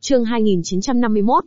Chương 2951,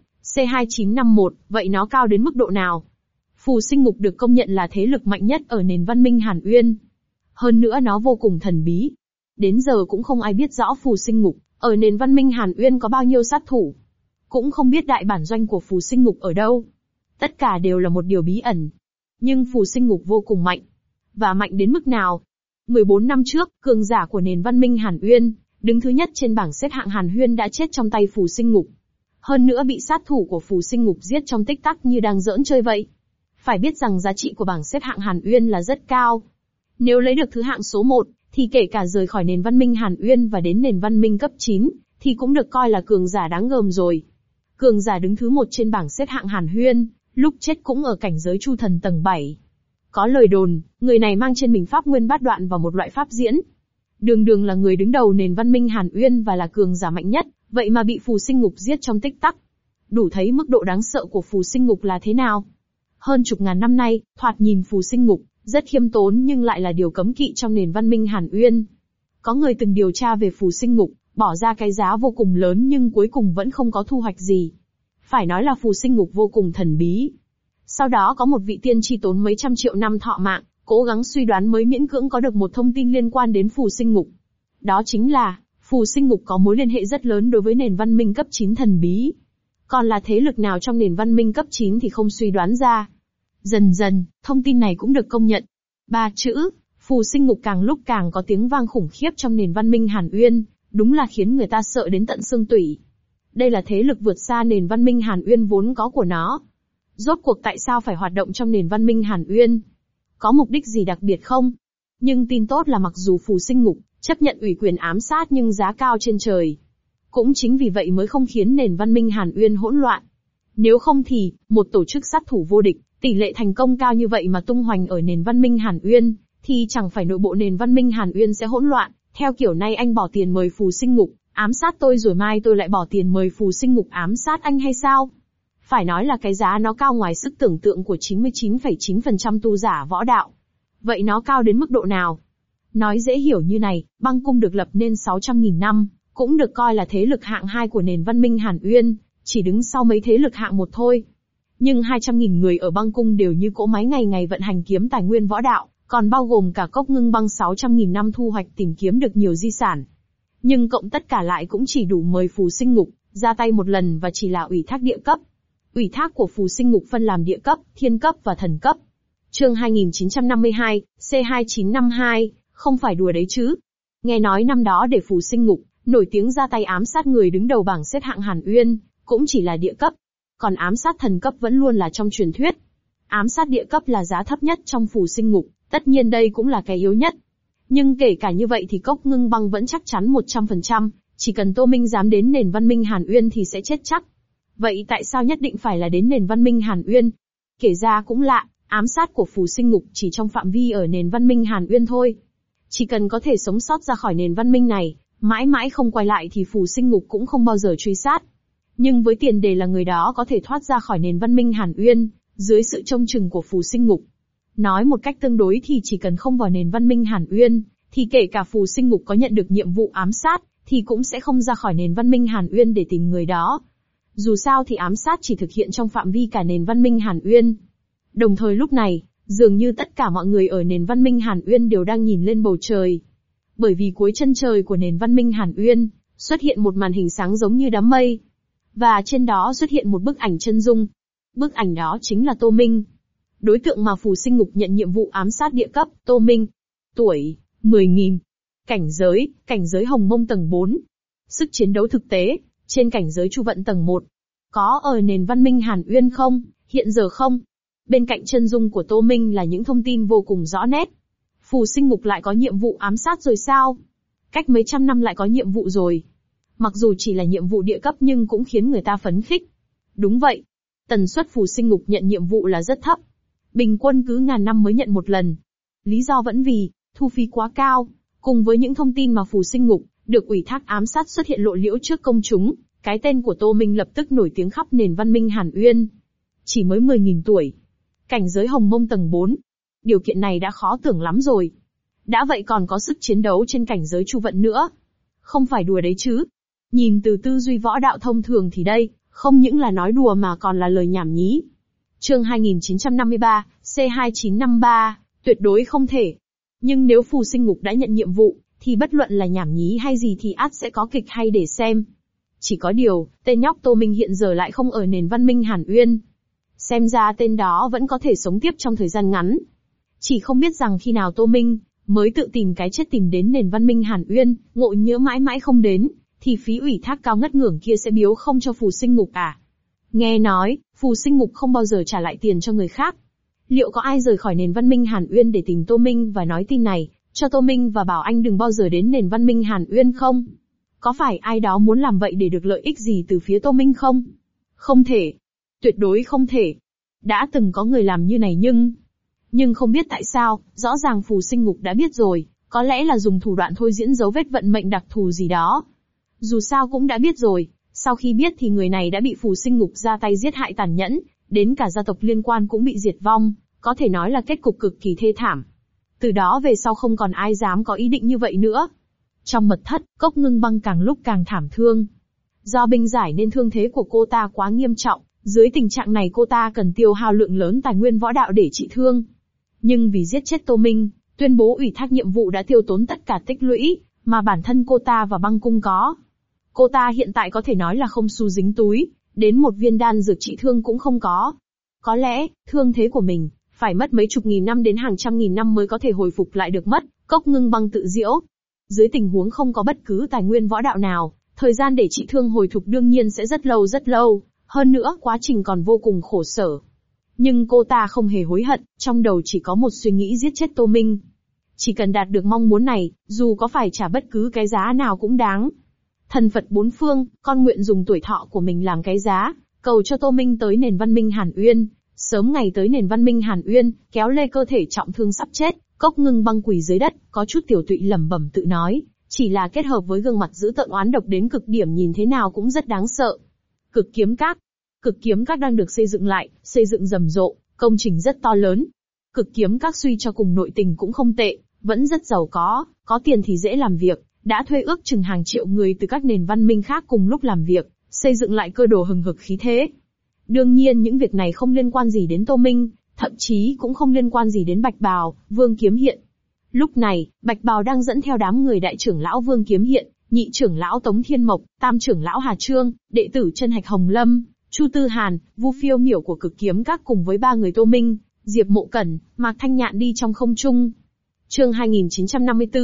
C2951, vậy nó cao đến mức độ nào? Phù Sinh Ngục được công nhận là thế lực mạnh nhất ở nền văn minh Hàn Uyên. Hơn nữa nó vô cùng thần bí. Đến giờ cũng không ai biết rõ Phù Sinh Ngục ở nền văn minh Hàn Uyên có bao nhiêu sát thủ. Cũng không biết đại bản doanh của Phù Sinh Ngục ở đâu. Tất cả đều là một điều bí ẩn. Nhưng Phù Sinh Ngục vô cùng mạnh. Và mạnh đến mức nào? 14 năm trước, cường giả của nền văn minh Hàn Uyên, đứng thứ nhất trên bảng xếp hạng Hàn Huyên đã chết trong tay Phù Sinh Ngục. Hơn nữa bị sát thủ của Phù Sinh Ngục giết trong tích tắc như đang giỡn chơi vậy. Phải biết rằng giá trị của bảng xếp hạng Hàn Uyên là rất cao. Nếu lấy được thứ hạng số 1, thì kể cả rời khỏi nền văn minh Hàn Uyên và đến nền văn minh cấp 9, thì cũng được coi là cường giả đáng gờm rồi. Cường giả đứng thứ 1 trên bảng xếp hạng Hàn Huyên, lúc chết cũng ở cảnh giới Chu Thần tầng 7. Có lời đồn, người này mang trên mình pháp nguyên bát đoạn và một loại pháp diễn. Đường đường là người đứng đầu nền văn minh Hàn Uyên và là cường giả mạnh nhất, vậy mà bị Phù Sinh Ngục giết trong tích tắc. Đủ thấy mức độ đáng sợ của Phù Sinh Ngục là thế nào. Hơn chục ngàn năm nay, thoạt nhìn Phù Sinh Ngục rất khiêm tốn nhưng lại là điều cấm kỵ trong nền văn minh Hàn Uyên. Có người từng điều tra về Phù Sinh Ngục, bỏ ra cái giá vô cùng lớn nhưng cuối cùng vẫn không có thu hoạch gì. Phải nói là Phù Sinh Ngục vô cùng thần bí. Sau đó có một vị tiên tri tốn mấy trăm triệu năm thọ mạng, cố gắng suy đoán mới miễn cưỡng có được một thông tin liên quan đến Phù Sinh Ngục. Đó chính là, Phù Sinh Ngục có mối liên hệ rất lớn đối với nền văn minh cấp 9 thần bí. Còn là thế lực nào trong nền văn minh cấp 9 thì không suy đoán ra. Dần dần, thông tin này cũng được công nhận. 3 chữ, Phù Sinh Ngục càng lúc càng có tiếng vang khủng khiếp trong nền văn minh Hàn Uyên, đúng là khiến người ta sợ đến tận xương tủy. Đây là thế lực vượt xa nền văn minh Hàn Uyên vốn có của nó. Rốt cuộc tại sao phải hoạt động trong nền văn minh Hàn Uyên? Có mục đích gì đặc biệt không? Nhưng tin tốt là mặc dù Phù Sinh Ngục chấp nhận ủy quyền ám sát nhưng giá cao trên trời. Cũng chính vì vậy mới không khiến nền văn minh Hàn Uyên hỗn loạn. Nếu không thì, một tổ chức sát thủ vô địch, tỷ lệ thành công cao như vậy mà tung hoành ở nền văn minh Hàn Uyên, thì chẳng phải nội bộ nền văn minh Hàn Uyên sẽ hỗn loạn. Theo kiểu này anh bỏ tiền mời Phù Sinh Ngục ám sát tôi rồi mai tôi lại bỏ tiền mời Phù Sinh Ngục ám sát anh hay sao? Phải nói là cái giá nó cao ngoài sức tưởng tượng của 99,9% tu giả võ đạo. Vậy nó cao đến mức độ nào? Nói dễ hiểu như này, băng cung được lập nên 600.000 năm, cũng được coi là thế lực hạng 2 của nền văn minh Hàn Uyên, chỉ đứng sau mấy thế lực hạng 1 thôi. Nhưng 200.000 người ở băng cung đều như cỗ máy ngày ngày vận hành kiếm tài nguyên võ đạo, còn bao gồm cả cốc ngưng băng 600.000 năm thu hoạch tìm kiếm được nhiều di sản. Nhưng cộng tất cả lại cũng chỉ đủ mời Phù Sinh Ngục ra tay một lần và chỉ là ủy thác địa cấp. Ủy thác của Phù Sinh Ngục phân làm địa cấp, thiên cấp và thần cấp. Chương 2952, C2952, không phải đùa đấy chứ. Nghe nói năm đó để Phù Sinh Ngục nổi tiếng ra tay ám sát người đứng đầu bảng xếp hạng Hàn Uyên, cũng chỉ là địa cấp. Còn ám sát thần cấp vẫn luôn là trong truyền thuyết. Ám sát địa cấp là giá thấp nhất trong Phù Sinh Ngục, tất nhiên đây cũng là cái yếu nhất. Nhưng kể cả như vậy thì cốc ngưng băng vẫn chắc chắn 100%, chỉ cần Tô Minh dám đến nền văn minh Hàn Uyên thì sẽ chết chắc. Vậy tại sao nhất định phải là đến nền văn minh Hàn Uyên? Kể ra cũng lạ, ám sát của Phù Sinh Ngục chỉ trong phạm vi ở nền văn minh Hàn Uyên thôi. Chỉ cần có thể sống sót ra khỏi nền văn minh này, mãi mãi không quay lại thì Phù Sinh Ngục cũng không bao giờ truy sát. Nhưng với tiền đề là người đó có thể thoát ra khỏi nền văn minh Hàn Uyên, dưới sự trông chừng của Phù Sinh Ngục. Nói một cách tương đối thì chỉ cần không vào nền văn minh Hàn Uyên, thì kể cả Phù Sinh Ngục có nhận được nhiệm vụ ám sát, thì cũng sẽ không ra khỏi nền văn minh Hàn Uyên để tìm người đó. Dù sao thì ám sát chỉ thực hiện trong phạm vi cả nền văn minh Hàn Uyên. Đồng thời lúc này, dường như tất cả mọi người ở nền văn minh Hàn Uyên đều đang nhìn lên bầu trời. Bởi vì cuối chân trời của nền văn minh Hàn Uyên, xuất hiện một màn hình sáng giống như đám mây. Và trên đó xuất hiện một bức ảnh chân dung. Bức ảnh đó chính là Tô Minh. Đối tượng mà Phù Sinh Ngục nhận nhiệm vụ ám sát địa cấp, Tô Minh. Tuổi, 10.000. Cảnh giới Hồng Mông tầng 4. Sức chiến đấu thực tế, trên cảnh giới Chu Vận tầng 1. Có ở nền văn minh Hàn Uyên không, hiện giờ không? Bên cạnh chân dung của Tô Minh là những thông tin vô cùng rõ nét. Phù Sinh Ngục lại có nhiệm vụ ám sát rồi sao? Cách mấy trăm năm lại có nhiệm vụ rồi. Mặc dù chỉ là nhiệm vụ địa cấp nhưng cũng khiến người ta phấn khích. Đúng vậy. Tần suất Phù Sinh Ngục nhận nhiệm vụ là rất thấp. Bình quân cứ ngàn năm mới nhận một lần. Lý do vẫn vì, thu phí quá cao, cùng với những thông tin mà Phù Sinh Ngục được ủy thác ám sát xuất hiện lộ liễu trước công chúng, cái tên của Tô Minh lập tức nổi tiếng khắp nền văn minh Hàn Uyên. Chỉ mới 10.000 tuổi. Cảnh giới Hồng Mông tầng 4. Điều kiện này đã khó tưởng lắm rồi. Đã vậy còn có sức chiến đấu trên cảnh giới Chu Vận nữa. Không phải đùa đấy chứ. Nhìn từ tư duy võ đạo thông thường thì đây, không những là nói đùa mà còn là lời nhảm nhí. Chương 2953, C2953, tuyệt đối không thể. Nhưng nếu Phù Sinh Ngục đã nhận nhiệm vụ, thì bất luận là nhảm nhí hay gì thì ắt sẽ có kịch hay để xem. Chỉ có điều, tên nhóc Tô Minh hiện giờ lại không ở nền văn minh Hàn Uyên. Xem ra tên đó vẫn có thể sống tiếp trong thời gian ngắn. Chỉ không biết rằng khi nào Tô Minh mới tự tìm cái chết tìm đến nền văn minh Hàn Uyên, ngộ nhỡ mãi mãi không đến, thì phí ủy thác cao ngất ngưởng kia sẽ biếu không cho Phù Sinh Ngục à? Nghe nói, Phù Sinh Ngục không bao giờ trả lại tiền cho người khác. Liệu có ai rời khỏi nền văn minh Hàn Uyên để tìm Tô Minh và nói tin này, cho Tô Minh và bảo anh đừng bao giờ đến nền văn minh Hàn Uyên không? Có phải ai đó muốn làm vậy để được lợi ích gì từ phía Tô Minh không? Không thể. Tuyệt đối không thể. Đã từng có người làm như này nhưng không biết tại sao, rõ ràng Phù Sinh Ngục đã biết rồi, có lẽ là dùng thủ đoạn thôi diễn dấu vết vận mệnh đặc thù gì đó. Dù sao cũng đã biết rồi, sau khi biết thì người này đã bị Phù Sinh Ngục ra tay giết hại tàn nhẫn, đến cả gia tộc liên quan cũng bị diệt vong, có thể nói là kết cục cực kỳ thê thảm. Từ đó về sau không còn ai dám có ý định như vậy nữa. Trong mật thất, Cốc Ngưng Băng càng lúc càng thảm thương. Do binh giải nên thương thế của cô ta quá nghiêm trọng, dưới tình trạng này cô ta cần tiêu hao lượng lớn tài nguyên võ đạo để trị thương. Nhưng vì giết chết Tô Minh, tuyên bố ủy thác nhiệm vụ đã tiêu tốn tất cả tích lũy mà bản thân cô ta và băng cung có. Cô ta hiện tại có thể nói là không xu dính túi, đến một viên đan dược trị thương cũng không có. Có lẽ, thương thế của mình, phải mất mấy chục nghìn năm đến hàng trăm nghìn năm mới có thể hồi phục lại được mất, Cốc Ngưng Băng tự giễu. Dưới tình huống không có bất cứ tài nguyên võ đạo nào, thời gian để trị thương hồi phục đương nhiên sẽ rất lâu, hơn nữa quá trình còn vô cùng khổ sở. Nhưng cô ta không hề hối hận, trong đầu chỉ có một suy nghĩ giết chết Tô Minh. Chỉ cần đạt được mong muốn này, dù có phải trả bất cứ cái giá nào cũng đáng. Thần Phật bốn phương, con nguyện dùng tuổi thọ của mình làm cái giá, cầu cho Tô Minh tới nền văn minh Hàn Uyên. Sớm ngày tới nền văn minh Hàn Uyên, kéo lê cơ thể trọng thương sắp chết, Cốc Ngưng Băng quỳ dưới đất, có chút tiểu tụy lẩm bẩm tự nói, chỉ là kết hợp với gương mặt dữ tợn oán độc đến cực điểm nhìn thế nào cũng rất đáng sợ. Cực Kiếm Các. Cực Kiếm Các đang được xây dựng lại, xây dựng rầm rộ, công trình rất to lớn. Cực Kiếm Các suy cho cùng nội tình cũng không tệ, vẫn rất giàu có tiền thì dễ làm việc, đã thuê ước chừng hàng triệu người từ các nền văn minh khác cùng lúc làm việc, xây dựng lại cơ đồ hừng hực khí thế. Đương nhiên những việc này không liên quan gì đến Tô Minh, thậm chí cũng không liên quan gì đến Bạch Bào, Vương Kiếm Hiện. Lúc này, Bạch Bào đang dẫn theo đám người đại trưởng lão Vương Kiếm Hiện, nhị trưởng lão Tống Thiên Mộc, tam trưởng lão Hà Trương, đệ tử Chân Hạch Hồng Lâm, Chu Tư Hàn, Vu Phiêu Miểu của Cực Kiếm Các cùng với ba người Tô Minh, Diệp Mộ Cẩn, Mạc Thanh Nhạn đi trong không trung. Chương 2954,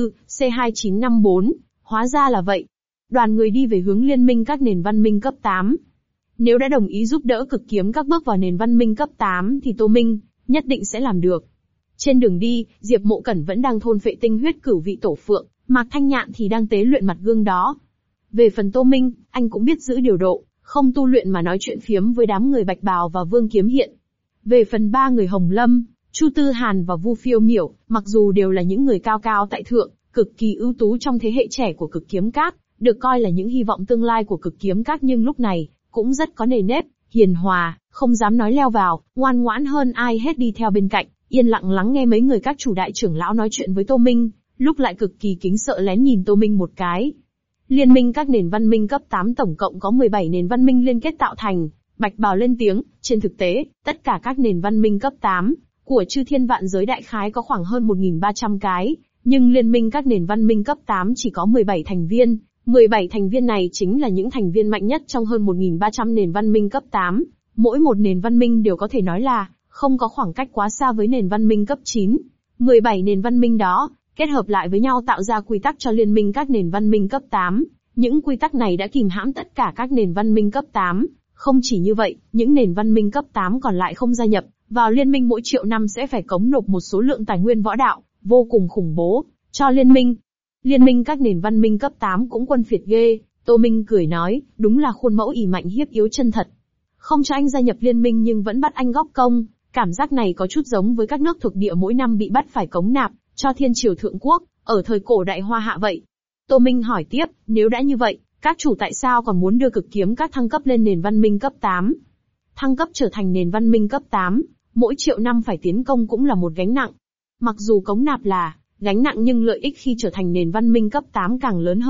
C2954, hóa ra là vậy. Đoàn người đi về hướng liên minh các nền văn minh cấp 8. Nếu đã đồng ý giúp đỡ Cực Kiếm Các bước vào nền văn minh cấp 8 thì Tô Minh nhất định sẽ làm được. Trên đường đi, Diệp Mộ Cẩn vẫn đang thôn phệ tinh huyết cửu vị tổ phượng, Mạc Thanh Nhạn thì đang tế luyện mặt gương đó. Về phần Tô Minh, anh cũng biết giữ điều độ, không tu luyện mà nói chuyện phiếm với đám người Bạch Bào và Vương Kiếm Hiện. Về phần ba người Hồng Lâm, Chu Tư Hàn và Vu Phiêu Miểu, mặc dù đều là những người cao cao tại thượng, cực kỳ ưu tú trong thế hệ trẻ của Cực Kiếm Các, được coi là những hy vọng tương lai của Cực Kiếm Các nhưng lúc này, cũng rất có nề nếp, hiền hòa, không dám nói leo vào, ngoan ngoãn hơn ai hết đi theo bên cạnh, yên lặng lắng nghe mấy người các chủ đại trưởng lão nói chuyện với Tô Minh, lúc lại cực kỳ kính sợ lén nhìn Tô Minh một cái. Liên minh các nền văn minh cấp 8 tổng cộng có 17 nền văn minh liên kết tạo thành, Bạch Bào lên tiếng, trên thực tế, tất cả các nền văn minh cấp 8 của chư thiên vạn giới đại khái có khoảng hơn 1.300 cái, nhưng liên minh các nền văn minh cấp 8 chỉ có 17 thành viên. 17 thành viên này chính là những thành viên mạnh nhất trong hơn 1.300 nền văn minh cấp 8. Mỗi một nền văn minh đều có thể nói là không có khoảng cách quá xa với nền văn minh cấp 9. 17 nền văn minh đó, kết hợp lại với nhau tạo ra quy tắc cho liên minh các nền văn minh cấp 8. Những quy tắc này đã kìm hãm tất cả các nền văn minh cấp 8. Không chỉ như vậy, những nền văn minh cấp 8 còn lại không gia nhập vào liên minh mỗi triệu năm sẽ phải cống nộp một số lượng tài nguyên võ đạo, vô cùng khủng bố, cho liên minh. Liên minh các nền văn minh cấp 8 cũng quân phiệt ghê, Tô Minh cười nói, đúng là khuôn mẫu ỷ mạnh hiếp yếu chân thật. Không cho anh gia nhập liên minh nhưng vẫn bắt anh góp công, cảm giác này có chút giống với các nước thuộc địa mỗi năm bị bắt phải cống nạp, cho thiên triều thượng quốc, ở thời cổ đại Hoa Hạ vậy. Tô Minh hỏi tiếp, nếu đã như vậy, các chủ tại sao còn muốn đưa Cực Kiếm Các thăng cấp lên nền văn minh cấp 8? Thăng cấp trở thành nền văn minh cấp 8, mỗi triệu năm phải tiến công cũng là một gánh nặng. Mặc dù cống nạp là gánh nặng nhưng lợi ích khi trở thành nền văn minh cấp 8 càng lớn hơn,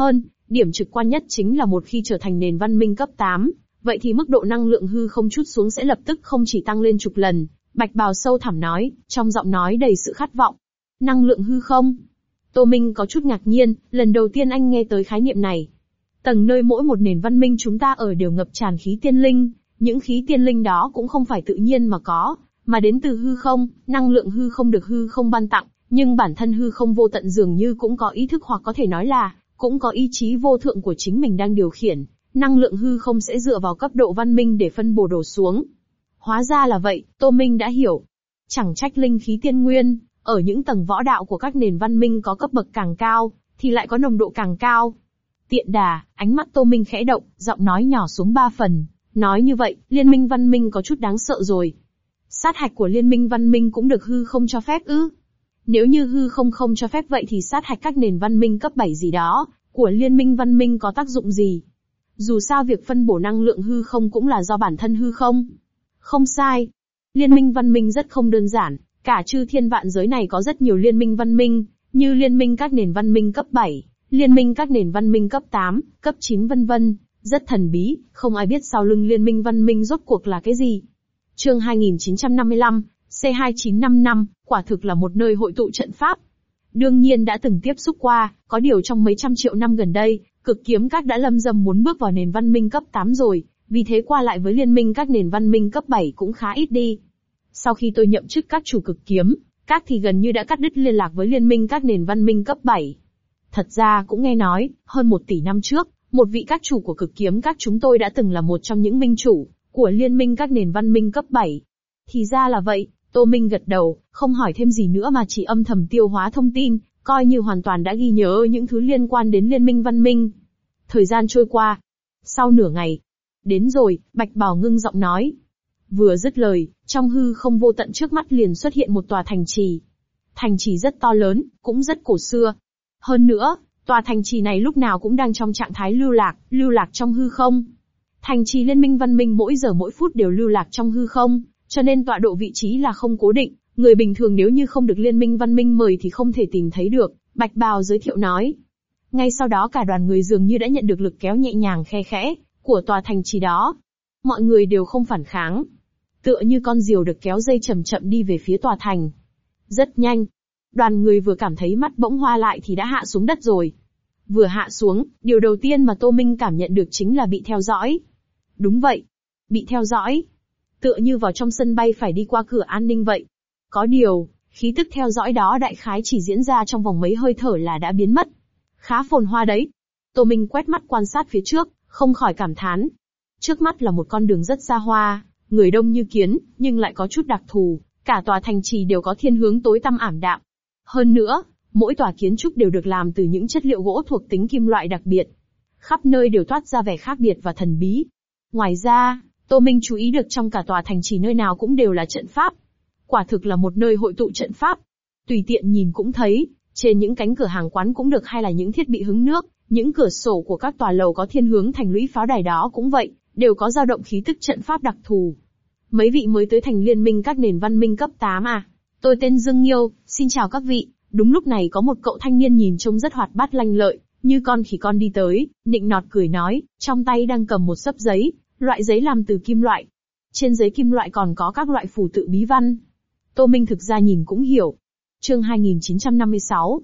Điểm trực quan nhất chính là một khi trở thành nền văn minh cấp 8, vậy thì mức độ năng lượng hư không trút xuống sẽ lập tức không chỉ tăng lên chục lần. Bạch bào sâu thẳm nói, trong giọng nói đầy sự khát vọng. Năng lượng hư không? Tô Minh có chút ngạc nhiên, lần đầu tiên anh nghe tới khái niệm này. Tầng nơi mỗi một nền văn minh chúng ta ở đều ngập tràn khí tiên linh, những khí tiên linh đó cũng không phải tự nhiên mà có, mà đến từ hư không, năng lượng hư không được hư không ban tặng, nhưng bản thân hư không vô tận dường như cũng có ý thức hoặc có thể nói là, cũng có ý chí vô thượng của chính mình đang điều khiển, năng lượng hư không sẽ dựa vào cấp độ văn minh để phân bổ đổ xuống. Hóa ra là vậy, Tô Minh đã hiểu. Chẳng trách linh khí tiên nguyên, ở những tầng võ đạo của các nền văn minh có cấp bậc càng cao, thì lại có nồng độ càng cao. Tiện đà, ánh mắt Tô Minh khẽ động, giọng nói nhỏ xuống 3 phần. Nói như vậy, liên minh văn minh có chút đáng sợ rồi. Sát hạch của liên minh văn minh cũng được hư không cho phép ư? Nếu như hư không không cho phép vậy thì sát hạch các nền văn minh cấp 7 gì đó, của liên minh văn minh có tác dụng gì? Dù sao việc phân bổ năng lượng hư không cũng là do bản thân hư không. Không sai. Liên minh văn minh rất không đơn giản, cả chư thiên vạn giới này có rất nhiều liên minh văn minh, như liên minh các nền văn minh cấp 7, liên minh các nền văn minh cấp 8, cấp 9 vân vân, rất thần bí, không ai biết sau lưng liên minh văn minh rốt cuộc là cái gì. Chương 2955, C2955, quả thực là một nơi hội tụ trận pháp. Đương nhiên đã từng tiếp xúc qua, có điều trong mấy trăm triệu năm gần đây, Cực Kiếm Các đã lâm dâm muốn bước vào nền văn minh cấp 8 rồi, vì thế qua lại với liên minh các nền văn minh cấp 7 cũng khá ít đi. Sau khi tôi nhậm chức các chủ Cực Kiếm Các thì gần như đã cắt đứt liên lạc với liên minh các nền văn minh cấp 7. Thật ra cũng nghe nói, hơn 1 tỷ năm trước, một vị các chủ của Cực Kiếm Các chúng tôi đã từng là một trong những minh chủ của liên minh các nền văn minh cấp 7. Thì ra là vậy, Tô Minh gật đầu, không hỏi thêm gì nữa mà chỉ âm thầm tiêu hóa thông tin, coi như hoàn toàn đã ghi nhớ những thứ liên quan đến liên minh văn minh. Thời gian trôi qua. Sau nửa ngày. Đến rồi, Bạch Bào ngưng giọng nói. Vừa dứt lời, trong hư không vô tận trước mắt liền xuất hiện một tòa thành trì. Thành trì rất to lớn, cũng rất cổ xưa. Hơn nữa, tòa thành trì này lúc nào cũng đang trong trạng thái lưu lạc trong hư không. Thành trì liên minh văn minh mỗi giờ mỗi phút đều lưu lạc trong hư không, cho nên tọa độ vị trí là không cố định, người bình thường nếu như không được liên minh văn minh mời thì không thể tìm thấy được, Bạch Bào giới thiệu nói. Ngay sau đó cả đoàn người dường như đã nhận được lực kéo nhẹ nhàng khe khẽ của tòa thành trì đó. Mọi người đều không phản kháng. Tựa như con diều được kéo dây chậm chậm đi về phía tòa thành. Rất nhanh. Đoàn người vừa cảm thấy mắt bỗng hoa lại thì đã hạ xuống đất rồi. Vừa hạ xuống, điều đầu tiên mà Tô Minh cảm nhận được chính là bị theo dõi. Đúng vậy. Bị theo dõi. Tựa như vào trong sân bay phải đi qua cửa an ninh vậy. Có điều, khí tức theo dõi đó đại khái chỉ diễn ra trong vòng mấy hơi thở là đã biến mất. Khá phồn hoa đấy. Tô Minh quét mắt quan sát phía trước, không khỏi cảm thán. Trước mắt là một con đường rất xa hoa, người đông như kiến, nhưng lại có chút đặc thù, cả tòa thành trì đều có thiên hướng tối tăm ảm đạm. Hơn nữa, mỗi tòa kiến trúc đều được làm từ những chất liệu gỗ thuộc tính kim loại đặc biệt. Khắp nơi đều toát ra vẻ khác biệt và thần bí. Ngoài ra, Tô Minh chú ý được trong cả tòa thành trì nơi nào cũng đều là trận pháp. Quả thực là một nơi hội tụ trận pháp. Tùy tiện nhìn cũng thấy, trên những cánh cửa hàng quán cũng được hay là những thiết bị hứng nước, những cửa sổ của các tòa lầu có thiên hướng thành lũy pháo đài đó cũng vậy, đều có dao động khí tức trận pháp đặc thù. Mấy vị mới tới thành liên minh các nền văn minh cấp 8 à? Tôi tên Dương Nghiêu, xin chào các vị. Đúng lúc này có một cậu thanh niên nhìn trông rất hoạt bát lanh lợi, như con khỉ con đi tới, nịnh nọt cười nói, trong tay đang cầm một xấp giấy, loại giấy làm từ kim loại. Trên giấy kim loại còn có các loại phù tự bí văn. Tô Minh thực ra nhìn cũng hiểu. Chương 2956,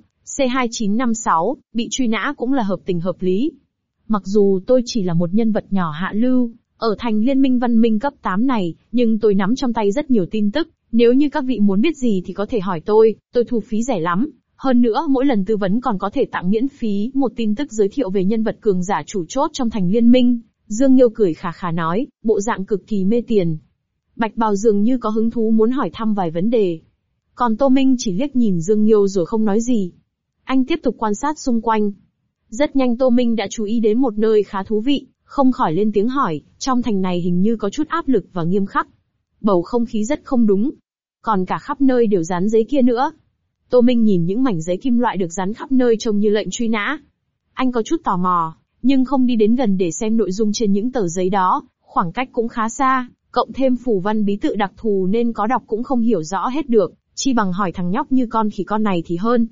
C2956, bị truy nã cũng là hợp tình hợp lý. Mặc dù tôi chỉ là một nhân vật nhỏ hạ lưu, ở thành liên minh văn minh cấp 8 này, nhưng tôi nắm trong tay rất nhiều tin tức, nếu như các vị muốn biết gì thì có thể hỏi tôi thu phí rẻ lắm. Hơn nữa mỗi lần tư vấn còn có thể tặng miễn phí một tin tức giới thiệu về nhân vật cường giả chủ chốt trong thành liên minh. Dương Nghiêu cười khà khà nói, bộ dạng cực kỳ mê tiền. Bạch Bào dường như có hứng thú muốn hỏi thăm vài vấn đề. Còn Tô Minh chỉ liếc nhìn Dương Nghiêu rồi không nói gì. Anh tiếp tục quan sát xung quanh. Rất nhanh Tô Minh đã chú ý đến một nơi khá thú vị, không khỏi lên tiếng hỏi, trong thành này hình như có chút áp lực và nghiêm khắc. Bầu không khí rất không đúng. Còn cả khắp nơi đều dán giấy kia nữa. Tô Minh nhìn những mảnh giấy kim loại được dán khắp nơi trông như lệnh truy nã. Anh có chút tò mò, nhưng không đi đến gần để xem nội dung trên những tờ giấy đó, khoảng cách cũng khá xa, cộng thêm phù văn bí tự đặc thù nên có đọc cũng không hiểu rõ hết được, chi bằng hỏi thằng nhóc như con khỉ con này thì hơn.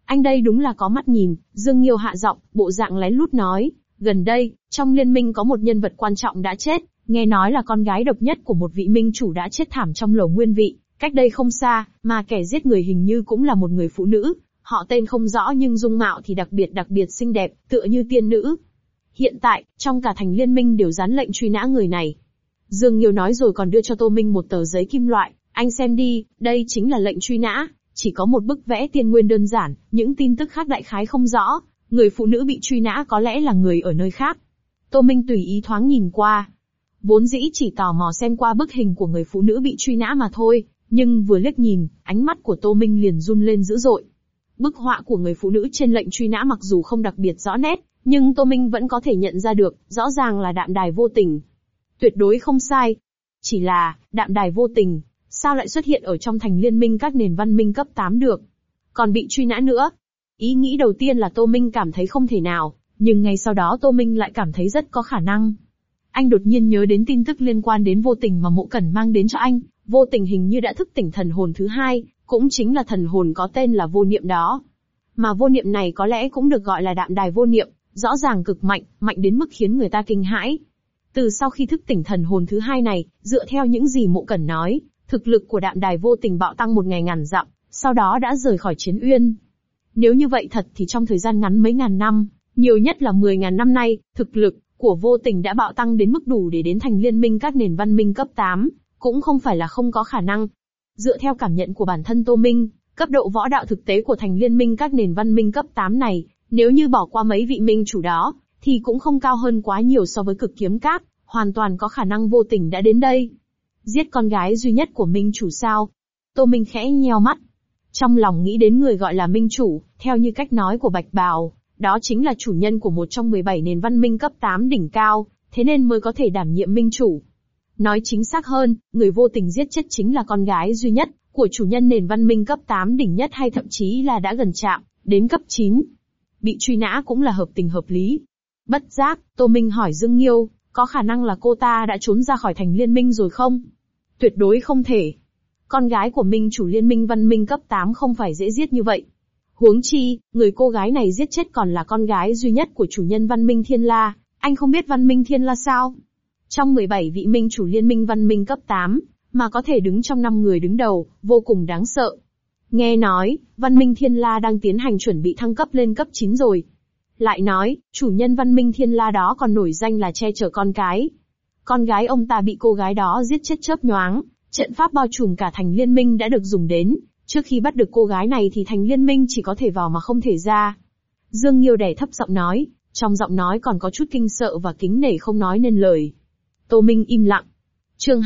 Anh đây đúng là có mắt nhìn, Dương Nghiêu hạ giọng, bộ dạng lén lút nói, gần đây, trong liên minh có một nhân vật quan trọng đã chết, nghe nói là con gái độc nhất của một vị minh chủ đã chết thảm trong lầu nguyên vị, cách đây không xa, mà kẻ giết người hình như cũng là một người phụ nữ, họ tên không rõ nhưng dung mạo thì đặc biệt xinh đẹp, tựa như tiên nữ. Hiện tại, trong cả thành liên minh đều dán lệnh truy nã người này. Dương Nghiêu nói rồi còn đưa cho Tô Minh một tờ giấy kim loại, anh xem đi, đây chính là lệnh truy nã, chỉ có một bức vẽ tiên nguyên đơn giản, những tin tức khác đại khái không rõ, người phụ nữ bị truy nã có lẽ là người ở nơi khác. Tô Minh tùy ý thoáng nhìn qua. Vốn dĩ chỉ tò mò xem qua bức hình của người phụ nữ bị truy nã mà thôi, nhưng vừa liếc nhìn, ánh mắt của Tô Minh liền run lên dữ dội. Bức họa của người phụ nữ trên lệnh truy nã mặc dù không đặc biệt rõ nét, nhưng Tô Minh vẫn có thể nhận ra được, rõ ràng là Đạm Đài Vô Tình. Tuyệt đối không sai. Chỉ là, Đạm Đài Vô Tình, sao lại xuất hiện ở trong thành liên minh các nền văn minh cấp 8 được? Còn bị truy nã nữa. Ý nghĩ đầu tiên là Tô Minh cảm thấy không thể nào, nhưng ngay sau đó Tô Minh lại cảm thấy rất có khả năng. Anh đột nhiên nhớ đến tin tức liên quan đến Vô Tình mà Mộ Cẩn mang đến cho anh, Vô Tình hình như đã thức tỉnh thần hồn thứ hai, cũng chính là thần hồn có tên là vô niệm đó. Mà vô niệm này có lẽ cũng được gọi là Đạm Đài Vô Niệm, rõ ràng cực mạnh, mạnh đến mức khiến người ta kinh hãi. Từ sau khi thức tỉnh thần hồn thứ hai này, dựa theo những gì Mộ Cẩn nói, thực lực của Đạm Đài Vô Tình bạo tăng 1.000 dặm, sau đó đã rời khỏi Chiến Uyên. Nếu như vậy thật thì trong thời gian ngắn mấy ngàn năm, nhiều nhất là 10.000 năm nay, thực lực của Vô Tình đã bạo tăng đến mức đủ để đến thành liên minh các nền văn minh cấp 8, cũng không phải là không có khả năng. Dựa theo cảm nhận của bản thân Tô Minh, cấp độ võ đạo thực tế của thành liên minh các nền văn minh cấp 8 này, nếu như bỏ qua mấy vị minh chủ đó, thì cũng không cao hơn quá nhiều so với Cực Kiếm Các, hoàn toàn có khả năng Vô Tình đã đến đây. Giết con gái duy nhất của minh chủ sao? Tô Minh khẽ nheo mắt. Trong lòng nghĩ đến người gọi là minh chủ, theo như cách nói của Bạch Bào, đó chính là chủ nhân của một trong 17 nền văn minh cấp 8 đỉnh cao, thế nên mới có thể đảm nhiệm minh chủ. Nói chính xác hơn, người Vô Tình giết chết chính là con gái duy nhất của chủ nhân nền văn minh cấp 8 đỉnh nhất hay thậm chí là đã gần chạm đến cấp 9. Bị truy nã cũng là hợp tình hợp lý. Bất giác, Tô Minh hỏi Dương Nghiêu, có khả năng là cô ta đã trốn ra khỏi thành liên minh rồi không? Tuyệt đối không thể. Con gái của minh chủ liên minh văn minh cấp 8 không phải dễ giết như vậy. Huống chi, người cô gái này giết chết còn là con gái duy nhất của chủ nhân văn minh Thiên La, anh không biết văn minh Thiên La sao? Trong 17 vị minh chủ liên minh văn minh cấp 8, mà có thể đứng trong 5 người đứng đầu, vô cùng đáng sợ. Nghe nói, văn minh Thiên La đang tiến hành chuẩn bị thăng cấp lên cấp 9 rồi. Lại nói, chủ nhân văn minh Thiên La đó còn nổi danh là che chở con cái. Con gái ông ta bị cô gái đó giết chết chớp nhoáng, trận pháp bao trùm cả thành liên minh đã được dùng đến. Trước khi bắt được cô gái này thì thành liên minh chỉ có thể vào mà không thể ra. Dương Nghiêu đè thấp giọng nói, trong giọng nói còn có chút kinh sợ và kính nể không nói nên lời. Tô Minh im lặng. Chương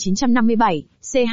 2957,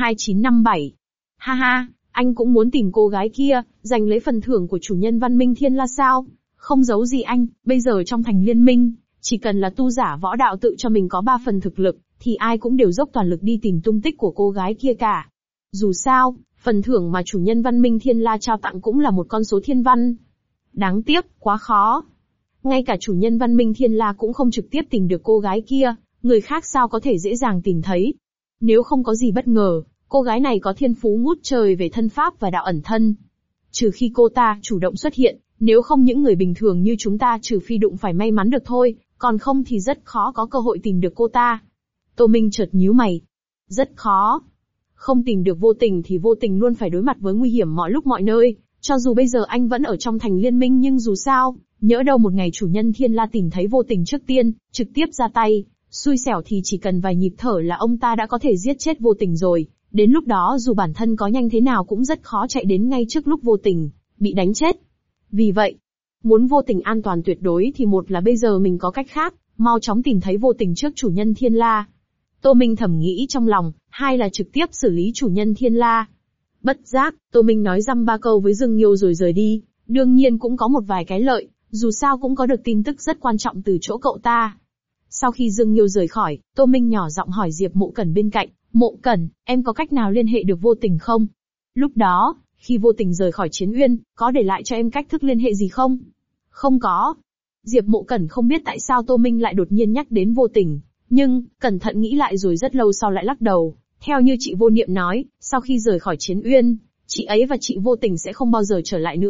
C2957. Ha ha, anh cũng muốn tìm cô gái kia, giành lấy phần thưởng của chủ nhân văn minh Thiên La sao? Không giấu gì anh, bây giờ trong thành liên minh, chỉ cần là tu giả võ đạo tự cho mình có 3 phần thực lực, thì ai cũng đều dốc toàn lực đi tìm tung tích của cô gái kia cả. Dù sao, phần thưởng mà chủ nhân văn minh Thiên La trao tặng cũng là một con số thiên văn. Đáng tiếc, quá khó. Ngay cả chủ nhân văn minh Thiên La cũng không trực tiếp tìm được cô gái kia, người khác sao có thể dễ dàng tìm thấy. Nếu không có gì bất ngờ, cô gái này có thiên phú ngút trời về thân pháp và đạo ẩn thân. Trừ khi cô ta chủ động xuất hiện, nếu không những người bình thường như chúng ta trừ phi đụng phải may mắn được thôi, còn không thì rất khó có cơ hội tìm được cô ta. Tô Minh chợt nhíu mày. Rất khó. Không tìm được Vô Tình thì Vô Tình luôn phải đối mặt với nguy hiểm mọi lúc mọi nơi, cho dù bây giờ anh vẫn ở trong thành liên minh nhưng dù sao, nhỡ đâu một ngày chủ nhân Thiên La tìm thấy Vô Tình trước tiên, trực tiếp ra tay, xui xẻo thì chỉ cần vài nhịp thở là ông ta đã có thể giết chết Vô Tình rồi, đến lúc đó dù bản thân có nhanh thế nào cũng rất khó chạy đến ngay trước lúc Vô Tình bị đánh chết. Vì vậy, muốn Vô Tình an toàn tuyệt đối thì một là bây giờ mình có cách khác, mau chóng tìm thấy Vô Tình trước chủ nhân Thiên La. Tô Minh thầm nghĩ trong lòng, hai là trực tiếp xử lý chủ nhân Thiên La. Bất giác, Tô Minh nói dăm ba câu với Dương Nghiêu rồi rời đi, đương nhiên cũng có một vài cái lợi, dù sao cũng có được tin tức rất quan trọng từ chỗ cậu ta. Sau khi Dương Nghiêu rời khỏi, Tô Minh nhỏ giọng hỏi Diệp Mộ Cẩn bên cạnh, Mộ Cẩn, em có cách nào liên hệ được Vô Tình không? Lúc đó, khi Vô Tình rời khỏi Chiến Uyên, có để lại cho em cách thức liên hệ gì không? Không có. Diệp Mộ Cẩn không biết tại sao Tô Minh lại đột nhiên nhắc đến Vô Tình, nhưng, cẩn thận nghĩ lại rồi rất lâu sau lại lắc đầu. Theo như chị Vô Niệm nói, sau khi rời khỏi Chiến Uyên, chị ấy và chị Vô Tình sẽ không bao giờ trở lại nữa.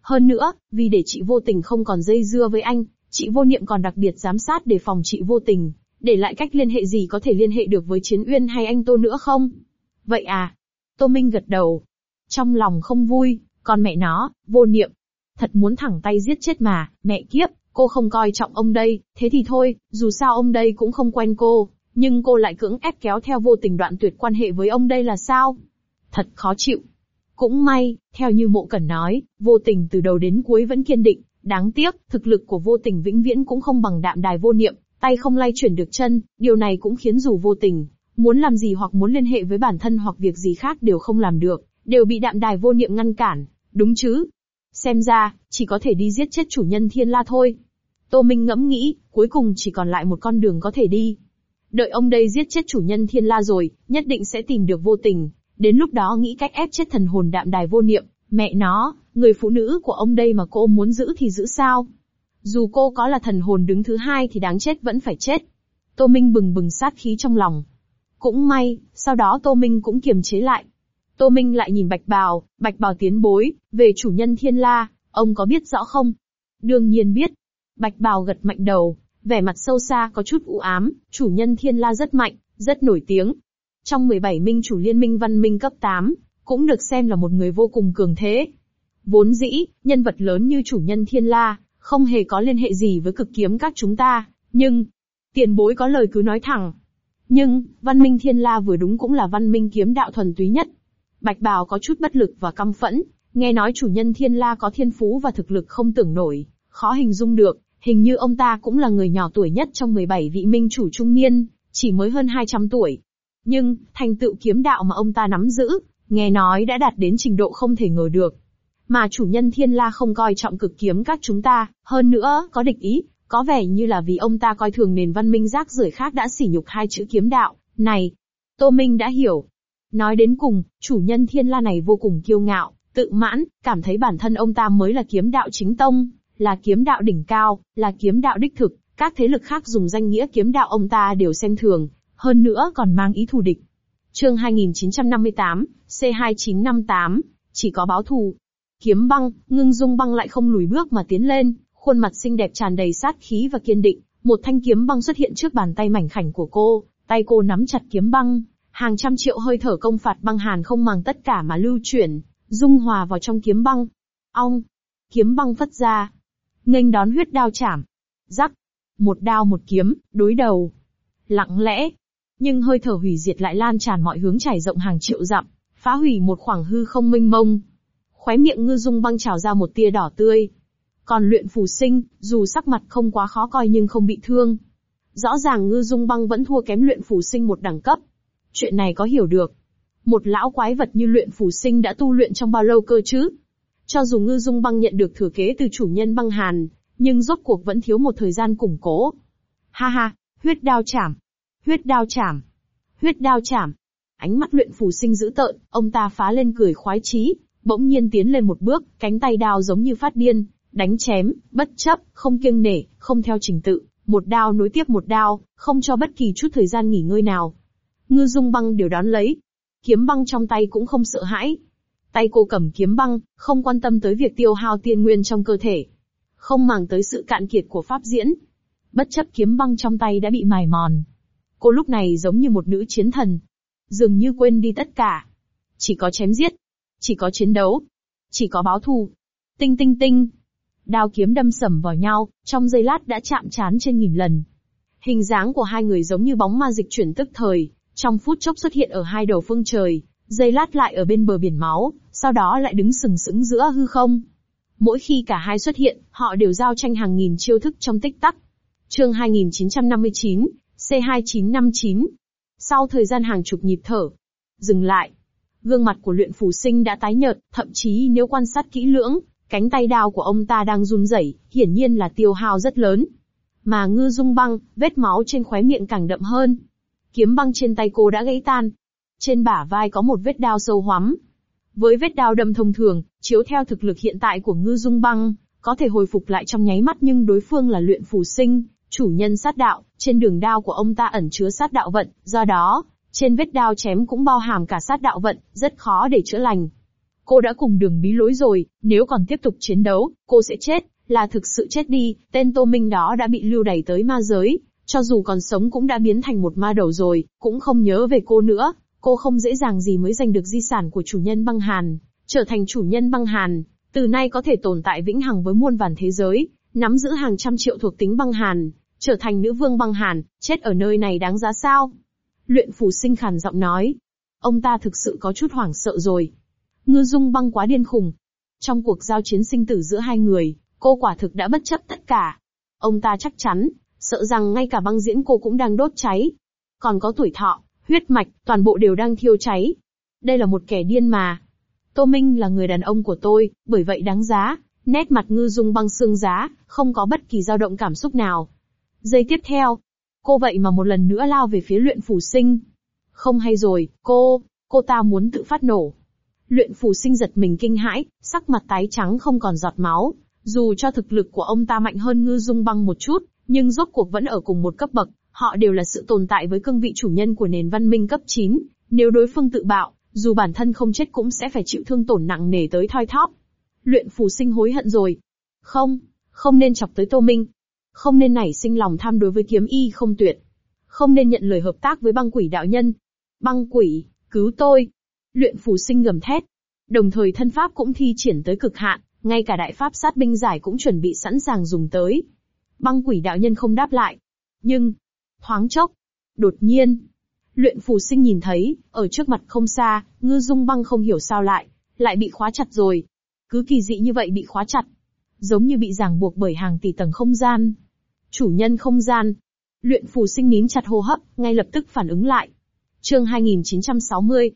Hơn nữa, vì để chị Vô Tình không còn dây dưa với anh, chị Vô Niệm còn đặc biệt giám sát đề phòng chị Vô Tình, để lại cách liên hệ gì có thể liên hệ được với Chiến Uyên hay anh Tô nữa không? Vậy à? Tô Minh gật đầu. Trong lòng không vui, còn mẹ nó, Vô Niệm. Thật muốn thẳng tay giết chết mà, mẹ kiếp, cô không coi trọng ông đây, thế thì thôi, dù sao ông đây cũng không quen cô, nhưng cô lại cưỡng ép kéo theo Vô Tình đoạn tuyệt quan hệ với ông đây là sao? Thật khó chịu. Cũng may, theo như Mộ Cẩn nói, Vô Tình từ đầu đến cuối vẫn kiên định, đáng tiếc, thực lực của Vô Tình vĩnh viễn cũng không bằng Đạm Đài Vô Niệm, tay không lay chuyển được chân, điều này cũng khiến dù Vô Tình muốn làm gì hoặc muốn liên hệ với bản thân hoặc việc gì khác đều không làm được, đều bị Đạm Đài Vô Niệm ngăn cản, đúng chứ? Xem ra, chỉ có thể đi giết chết chủ nhân Thiên La thôi. Tô Minh ngẫm nghĩ, cuối cùng chỉ còn lại một con đường có thể đi. Đợi ông đây giết chết chủ nhân Thiên La rồi, nhất định sẽ tìm được Vô Tình, đến lúc đó nghĩ cách ép chết thần hồn Đạm Đài Vô Niệm, mẹ nó, người phụ nữ của ông đây mà cô muốn giữ thì giữ sao? Dù cô có là thần hồn đứng thứ hai thì đáng chết vẫn phải chết. Tô Minh bừng bừng sát khí trong lòng. Cũng may, sau đó Tô Minh cũng kiềm chế lại. Tô Minh lại nhìn Bạch Bào tiền bối, về chủ nhân Thiên La, ông có biết rõ không? Đương nhiên biết. Bạch Bào gật mạnh đầu, vẻ mặt sâu xa có chút u ám, chủ nhân Thiên La rất mạnh, rất nổi tiếng. Trong 17 minh chủ liên minh văn minh cấp 8, cũng được xem là một người vô cùng cường thế. Vốn dĩ, nhân vật lớn như chủ nhân Thiên La, không hề có liên hệ gì với cực kiếm các chúng ta, nhưng, tiền bối có lời cứ nói thẳng. Nhưng, văn minh Thiên La vừa đúng cũng là văn minh kiếm đạo thuần túy nhất. Bạch Bào có chút bất lực và căm phẫn, nghe nói chủ nhân Thiên La có thiên phú và thực lực không tưởng nổi, khó hình dung được, hình như ông ta cũng là người nhỏ tuổi nhất trong 17 vị minh chủ trung niên, chỉ mới hơn 200 tuổi. Nhưng, thành tựu kiếm đạo mà ông ta nắm giữ, nghe nói đã đạt đến trình độ không thể ngờ được. Mà chủ nhân Thiên La không coi trọng cực kiếm các chúng ta, hơn nữa, có địch ý, có vẻ như là vì ông ta coi thường nền văn minh rác rưởi khác đã sỉ nhục hai chữ kiếm đạo, này. Tô Minh đã hiểu. Nói đến cùng, chủ nhân Thiên La này vô cùng kiêu ngạo, tự mãn, cảm thấy bản thân ông ta mới là kiếm đạo chính tông, là kiếm đạo đỉnh cao, là kiếm đạo đích thực, các thế lực khác dùng danh nghĩa kiếm đạo ông ta đều xem thường, hơn nữa còn mang ý thù địch. Chương 2958, C2958, chỉ có báo thù. Kiếm Băng, Ngưng Dung Băng lại không lùi bước mà tiến lên, khuôn mặt xinh đẹp tràn đầy sát khí và kiên định, một thanh kiếm băng xuất hiện trước bàn tay mảnh khảnh của cô, tay cô nắm chặt kiếm băng, hàng trăm triệu hơi thở công phạt băng hàn không màng tất cả mà lưu chuyển, dung hòa vào trong kiếm băng. Ong, kiếm băng phất ra, nghênh đón huyết đao chảm. Rắc, một đao một kiếm, đối đầu. Lặng lẽ, nhưng hơi thở hủy diệt lại lan tràn mọi hướng trải rộng hàng triệu dặm, phá hủy một khoảng hư không mênh mông. Khóe miệng Ngư Dung Băng trào ra một tia đỏ tươi. Còn Luyện Phù Sinh, dù sắc mặt không quá khó coi nhưng không bị thương. Rõ ràng Ngư Dung Băng vẫn thua kém Luyện Phù Sinh một đẳng cấp. Chuyện này có hiểu được. Một lão quái vật như Luyện Phù Sinh đã tu luyện trong bao lâu cơ chứ? Cho dù Ngư Dung Băng nhận được thừa kế từ chủ nhân băng hàn, nhưng rốt cuộc vẫn thiếu một thời gian củng cố. Ha ha, huyết đao chảm. Huyết đao chảm. Huyết đao chảm. Ánh mắt Luyện Phù Sinh dữ tợn, ông ta phá lên cười khoái chí, bỗng nhiên tiến lên một bước, cánh tay đao giống như phát điên, đánh chém, bất chấp, không kiêng nể, không theo trình tự, một đao nối tiếp một đao, không cho bất kỳ chút thời gian nghỉ ngơi nào. Ngư Dung Băng đều đón lấy. Kiếm băng trong tay cũng không sợ hãi. Tay cô cầm kiếm băng, không quan tâm tới việc tiêu hao tiên nguyên trong cơ thể. Không màng tới sự cạn kiệt của pháp diễn. Bất chấp kiếm băng trong tay đã bị mài mòn. Cô lúc này giống như một nữ chiến thần. Dường như quên đi tất cả. Chỉ có chém giết. Chỉ có chiến đấu. Chỉ có báo thù. Tinh tinh tinh. Đao kiếm đâm sầm vào nhau, trong giây lát đã chạm trán trên nghìn lần. Hình dáng của hai người giống như bóng ma dịch chuyển tức thời, trong phút chốc xuất hiện ở hai đầu phương trời, giây lát lại ở bên bờ biển máu, sau đó lại đứng sừng sững giữa hư không. Mỗi khi cả hai xuất hiện, họ đều giao tranh hàng nghìn chiêu thức trong tích tắc. Chương 2959, C2959. Sau thời gian hàng chục nhịp thở, dừng lại. Gương mặt của Luyện Phù Sinh đã tái nhợt, thậm chí nếu quan sát kỹ lưỡng, cánh tay đao của ông ta đang run rẩy, hiển nhiên là tiêu hao rất lớn. Mà Ngư Dung Băng, vết máu trên khóe miệng càng đậm hơn. Kiếm băng trên tay cô đã gãy tan. Trên bả vai có một vết đao sâu hoắm. Với vết đao đâm thông thường, chiếu theo thực lực hiện tại của Ngư Dung Băng, có thể hồi phục lại trong nháy mắt, nhưng đối phương là Luyện Phù Sinh, chủ nhân sát đạo, trên đường đao của ông ta ẩn chứa sát đạo vận, do đó, trên vết đao chém cũng bao hàm cả sát đạo vận, rất khó để chữa lành. cô đã cùng đường bí lối rồi, nếu còn tiếp tục chiến đấu, cô sẽ chết, là thực sự chết đi, tên Tô Minh đó đã bị lưu đày tới ma giới, cho dù còn sống cũng đã biến thành một ma đầu rồi, cũng không nhớ về cô nữa, cô không dễ dàng gì mới giành được di sản của chủ nhân băng hàn, trở thành chủ nhân băng hàn, từ nay có thể tồn tại vĩnh hằng với muôn vàn thế giới, nắm giữ hàng trăm triệu thuộc tính băng hàn, trở thành nữ vương băng hàn, chết ở nơi này đáng giá sao? Luyện Phù Sinh khàn giọng nói. Ông ta thực sự có chút hoảng sợ rồi. Ngư Dung Băng quá điên khùng. Trong cuộc giao chiến sinh tử giữa hai người, cô quả thực đã bất chấp tất cả. Ông ta chắc chắn, sợ rằng ngay cả băng diễn cô cũng đang đốt cháy. Còn có tuổi thọ, huyết mạch, toàn bộ đều đang thiêu cháy. Đây là một kẻ điên mà. Tô Minh là người đàn ông của tôi, bởi vậy đáng giá. Nét mặt Ngư Dung Băng xương giá, không có bất kỳ dao động cảm xúc nào. Giây tiếp theo, cô vậy mà một lần nữa lao về phía Luyện Phù Sinh. Không hay rồi, cô ta muốn tự phát nổ. Luyện Phù Sinh giật mình kinh hãi, sắc mặt tái trắng không còn giọt máu. Dù cho thực lực của ông ta mạnh hơn Ngư Dung Băng một chút, nhưng rốt cuộc vẫn ở cùng một cấp bậc, họ đều là sự tồn tại với cương vị chủ nhân của nền văn minh cấp 9. Nếu đối phương tự bạo, dù bản thân không chết cũng sẽ phải chịu thương tổn nặng nề tới thoi thóp. Luyện Phù Sinh hối hận rồi. Không nên chọc tới Tô Minh. Không nên nảy sinh lòng tham đối với kiếm y không tuyệt. Không nên nhận lời hợp tác với băng quỷ đạo nhân. Băng quỷ, cứu tôi. Luyện Phù Sinh gầm thét. Đồng thời thân pháp cũng thi triển tới cực hạn, ngay cả đại pháp sát binh giải cũng chuẩn bị sẵn sàng dùng tới. Băng quỷ đạo nhân không đáp lại. Nhưng, thoáng chốc, đột nhiên, Luyện Phù Sinh nhìn thấy, ở trước mặt không xa, Ngư Dung Băng không hiểu sao lại bị khóa chặt rồi. Cứ kỳ dị như vậy bị khóa chặt. Giống như bị ràng buộc bởi hàng tỷ tầng không gian. Chủ nhân không gian. Luyện Phù Sinh nín chặt hô hấp, ngay lập tức phản ứng lại. Chương 2960,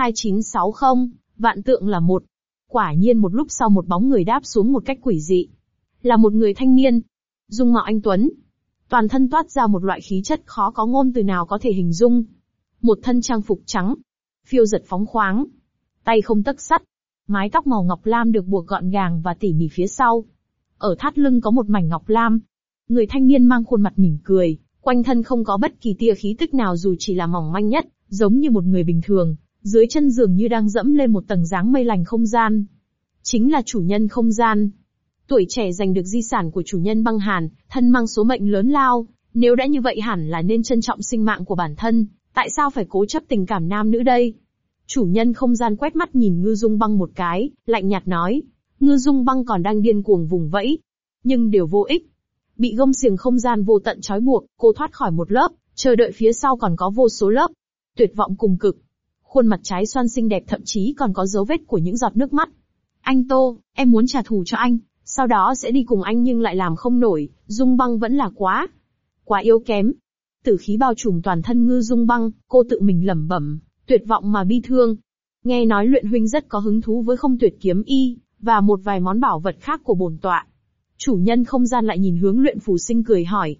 C2960, vạn tượng là một. Quả nhiên một lúc sau một bóng người đáp xuống một cách quỷ dị. Là một người thanh niên. Dung mạo anh tuấn. Toàn thân toát ra một loại khí chất khó có ngôn từ nào có thể hình dung. Một thân trang phục trắng. Phiêu giật phóng khoáng. Tay không tấc sắt. Mái tóc màu ngọc lam được buộc gọn gàng và tỉ mỉ phía sau. Ở thắt lưng có một mảnh ngọc lam. Người thanh niên mang khuôn mặt mỉm cười, quanh thân không có bất kỳ tia khí tức nào dù chỉ là mỏng manh nhất, giống như một người bình thường, dưới chân dường như đang dẫm lên một tầng dáng mây lành không gian. Chính là chủ nhân không gian. Tuổi trẻ giành được di sản của chủ nhân băng hàn, thân mang số mệnh lớn lao, nếu đã như vậy hẳn là nên trân trọng sinh mạng của bản thân, tại sao phải cố chấp tình cảm nam nữ đây? Chủ nhân không gian quét mắt nhìn Ngư Dung Băng một cái, lạnh nhạt nói. Ngư Dung Băng còn đang điên cuồng vùng vẫy, nhưng đều vô ích. Bị gông xiềng không gian vô tận trói buộc, cô thoát khỏi một lớp, chờ đợi phía sau còn có vô số lớp. Tuyệt vọng cùng cực. Khuôn mặt trái xoan xinh đẹp thậm chí còn có dấu vết của những giọt nước mắt. Anh Tô, em muốn trả thù cho anh, sau đó sẽ đi cùng anh nhưng lại làm không nổi, Dung Băng vẫn là quá yếu kém. Tử khí bao trùm toàn thân Ngư Dung Băng, cô tự mình lẩm bẩm, tuyệt vọng mà bi thương. Nghe nói Luyện huynh rất có hứng thú với Không Tuyệt kiếm y, và một vài món bảo vật khác của bổn tọa. Chủ nhân không gian lại nhìn hướng Luyện Phù Sinh cười hỏi.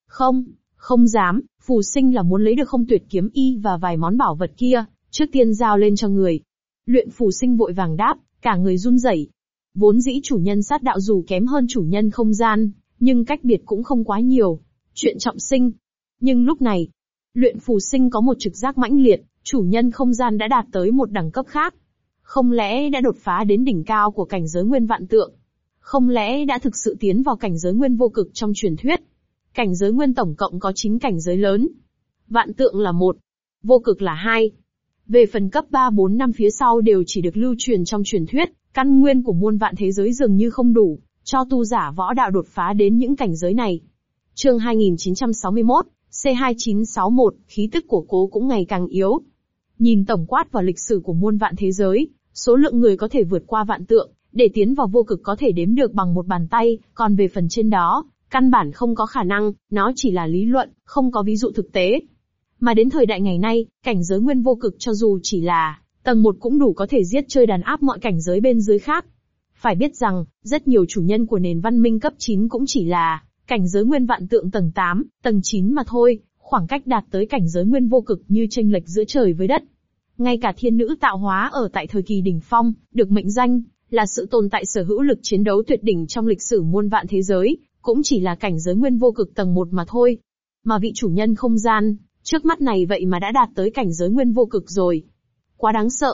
Không dám, Phù Sinh là muốn lấy được Không Tuyệt kiếm y và vài món bảo vật kia, trước tiên giao lên cho người. Luyện Phù Sinh vội vàng đáp, cả người run rẩy. Vốn dĩ chủ nhân sát đạo dù kém hơn chủ nhân không gian, nhưng cách biệt cũng không quá nhiều. Chuyện trọng sinh. Nhưng lúc này, Luyện Phù Sinh có một trực giác mãnh liệt, chủ nhân không gian đã đạt tới một đẳng cấp khác. Không lẽ đã đột phá đến đỉnh cao của cảnh giới nguyên vạn tượng? Không lẽ đã thực sự tiến vào cảnh giới nguyên vô cực trong truyền thuyết? Cảnh giới nguyên tổng cộng có 9 cảnh giới lớn. Vạn tượng là 1, vô cực là 2. Về phần cấp 3, 4, 5 phía sau đều chỉ được lưu truyền trong truyền thuyết, căn nguyên của muôn vạn thế giới dường như không đủ, cho tu giả võ đạo đột phá đến những cảnh giới này. Chương 2961, C2961, khí tức của cô cũng ngày càng yếu. Nhìn tổng quát vào lịch sử của muôn vạn thế giới, số lượng người có thể vượt qua vạn tượng, để tiến vào vô cực có thể đếm được bằng một bàn tay, còn về phần trên đó, căn bản không có khả năng, nó chỉ là lý luận, không có ví dụ thực tế. Mà đến thời đại ngày nay, cảnh giới nguyên vô cực cho dù chỉ là tầng 1 cũng đủ có thể giết chơi đàn áp mọi cảnh giới bên dưới khác. Phải biết rằng, rất nhiều chủ nhân của nền văn minh cấp 9 cũng chỉ là cảnh giới nguyên vạn tượng tầng 8, tầng 9 mà thôi, khoảng cách đạt tới cảnh giới nguyên vô cực như chênh lệch giữa trời với đất. Ngay cả thiên nữ tạo hóa ở tại thời kỳ đỉnh phong, được mệnh danh là sự tồn tại sở hữu lực chiến đấu tuyệt đỉnh trong lịch sử muôn vạn thế giới, cũng chỉ là cảnh giới nguyên vô cực tầng 1 mà thôi. Mà vị chủ nhân không gian, trước mắt này vậy mà đã đạt tới cảnh giới nguyên vô cực rồi. Quá đáng sợ.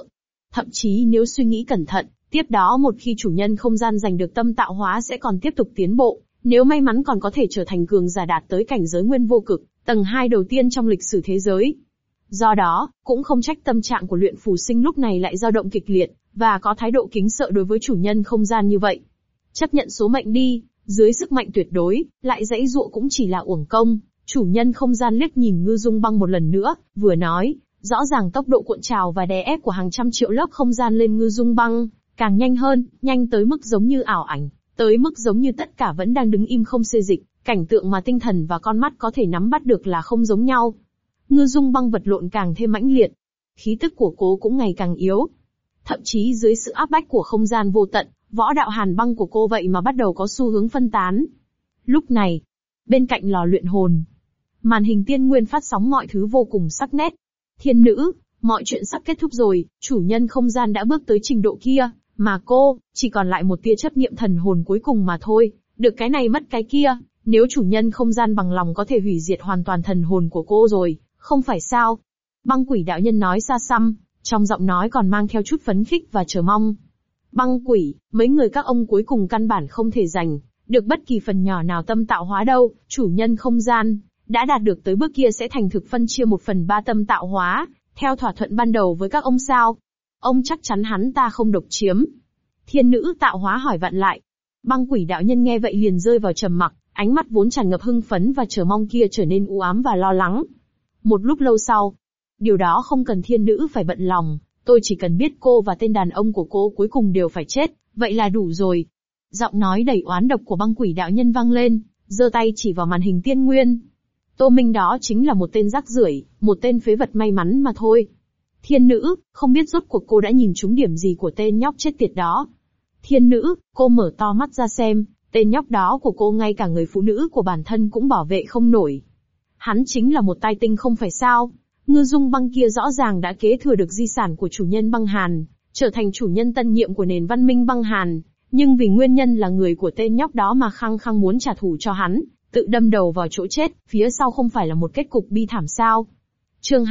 Thậm chí nếu suy nghĩ cẩn thận, tiếp đó một khi chủ nhân không gian giành được tâm tạo hóa sẽ còn tiếp tục tiến bộ, nếu may mắn còn có thể trở thành cường giả đạt tới cảnh giới nguyên vô cực, tầng 2 đầu tiên trong lịch sử thế giới. Do đó, cũng không trách tâm trạng của luyện phù sinh lúc này lại dao động kịch liệt, và có thái độ kính sợ đối với chủ nhân không gian như vậy. Chấp nhận số mệnh đi, dưới sức mạnh tuyệt đối, lại dãy dụa cũng chỉ là uổng công. Chủ nhân không gian liếc nhìn Ngư Dung Băng một lần nữa, vừa nói, rõ ràng tốc độ cuộn trào và đè ép của hàng trăm triệu lớp không gian lên Ngư Dung Băng, càng nhanh hơn, nhanh tới mức giống như ảo ảnh, tới mức giống như tất cả vẫn đang đứng im không xê dịch, cảnh tượng mà tinh thần và con mắt có thể nắm bắt được là không giống nhau. Ngư Dung Băng vật lộn càng thêm mãnh liệt, khí tức của cô cũng ngày càng yếu. Thậm chí dưới sự áp bách của không gian vô tận, võ đạo hàn băng của cô vậy mà bắt đầu có xu hướng phân tán. Lúc này, bên cạnh lò luyện hồn, màn hình tiên nguyên phát sóng mọi thứ vô cùng sắc nét. Thiên nữ, mọi chuyện sắp kết thúc rồi, chủ nhân không gian đã bước tới trình độ kia, mà cô, chỉ còn lại một tia chấp niệm thần hồn cuối cùng mà thôi, được cái này mất cái kia, nếu chủ nhân không gian bằng lòng có thể hủy diệt hoàn toàn thần hồn của cô rồi, không phải sao? Băng quỷ đạo nhân nói xa xăm, trong giọng nói còn mang theo chút phấn khích và chờ mong. Băng quỷ, mấy người các ông cuối cùng căn bản không thể giành được bất kỳ phần nhỏ nào tâm tạo hóa đâu, chủ nhân không gian đã đạt được tới bước kia sẽ thành thực phân chia 1/3 tâm tạo hóa, theo thỏa thuận ban đầu với các ông sao? Ông chắc chắn hắn ta không độc chiếm. Thiên nữ tạo hóa hỏi vặn lại. Băng quỷ đạo nhân nghe vậy liền rơi vào trầm mặc, ánh mắt vốn tràn ngập hưng phấn và chờ mong kia trở nên u ám và lo lắng. Một lúc lâu sau, điều đó không cần thiên nữ phải bận lòng, tôi chỉ cần biết cô và tên đàn ông của cô cuối cùng đều phải chết, vậy là đủ rồi. Giọng nói đầy oán độc của băng quỷ đạo nhân vang lên, giơ tay chỉ vào màn hình tiên nguyên. Tô Minh đó chính là một tên rác rưởi, một tên phế vật may mắn mà thôi. Thiên nữ, không biết rốt cuộc cô đã nhìn trúng điểm gì của tên nhóc chết tiệt đó. Thiên nữ, cô mở to mắt ra xem, tên nhóc đó của cô ngay cả người phụ nữ của bản thân cũng bảo vệ không nổi. Hắn chính là một tai tinh không phải sao? Ngư Dung Băng kia rõ ràng đã kế thừa được di sản của chủ nhân băng hàn, trở thành chủ nhân tân nhiệm của nền văn minh băng hàn, nhưng vì nguyên nhân là người của tên nhóc đó mà khăng khăng muốn trả thù cho hắn, tự đâm đầu vào chỗ chết, phía sau không phải là một kết cục bi thảm sao? Chương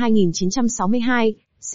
2962,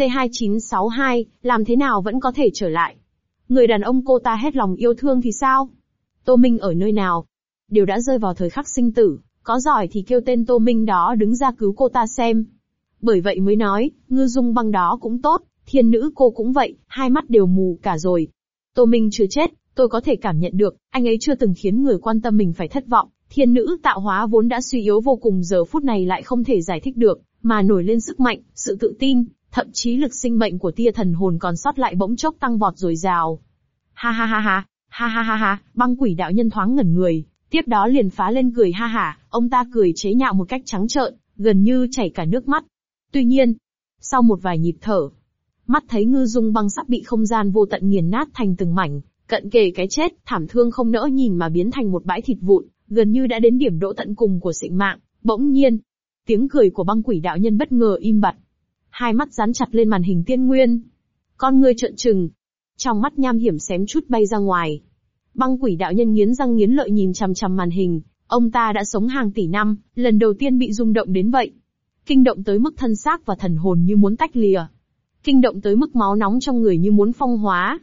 C2962, làm thế nào vẫn có thể trở lại? Người đàn ông cô ta hết lòng yêu thương thì sao? Tô Minh ở nơi nào? Đều đã rơi vào thời khắc sinh tử, có giỏi thì kêu tên Tô Minh đó đứng ra cứu cô ta xem. Bởi vậy mới nói, Ngư Dung Băng đó cũng tốt, thiên nữ cô cũng vậy, hai mắt đều mù cả rồi. Tô Minh chưa chết, tôi có thể cảm nhận được, anh ấy chưa từng khiến người quan tâm mình phải thất vọng. Thiên nữ tạo hóa vốn đã suy yếu vô cùng giờ phút này lại không thể giải thích được, mà nổi lên sức mạnh, sự tự tin, thậm chí lực sinh mệnh của tia thần hồn còn sót lại bỗng chốc tăng vọt dồi dào. Ha ha ha ha, ha ha ha ha, băng quỷ đạo nhân thoáng ngẩn người, tiếp đó liền phá lên cười ha hả, ông ta cười chế nhạo một cách trắng trợn, gần như chảy cả nước mắt. Tuy nhiên, sau một vài nhịp thở, mắt thấy Ngư Dung Băng sắp bị không gian vô tận nghiền nát thành từng mảnh, cận kề cái chết, thảm thương không nỡ nhìn mà biến thành một bãi thịt vụn, gần như đã đến điểm độ tận cùng của sinh mạng. Bỗng nhiên, tiếng cười của băng quỷ đạo nhân bất ngờ im bặt. Hai mắt dán chặt lên màn hình tiên nguyên. Con ngươi trợn trừng. Trong mắt nham hiểm xém chút bay ra ngoài. Băng quỷ đạo nhân nghiến răng nghiến lợi nhìn chằm chằm màn hình. Ông ta đã sống hàng tỷ năm, lần đầu tiên bị rung động đến vậy. Kinh động tới mức thân xác và thần hồn như muốn tách lìa. Kinh động tới mức máu nóng trong người như muốn phong hóa.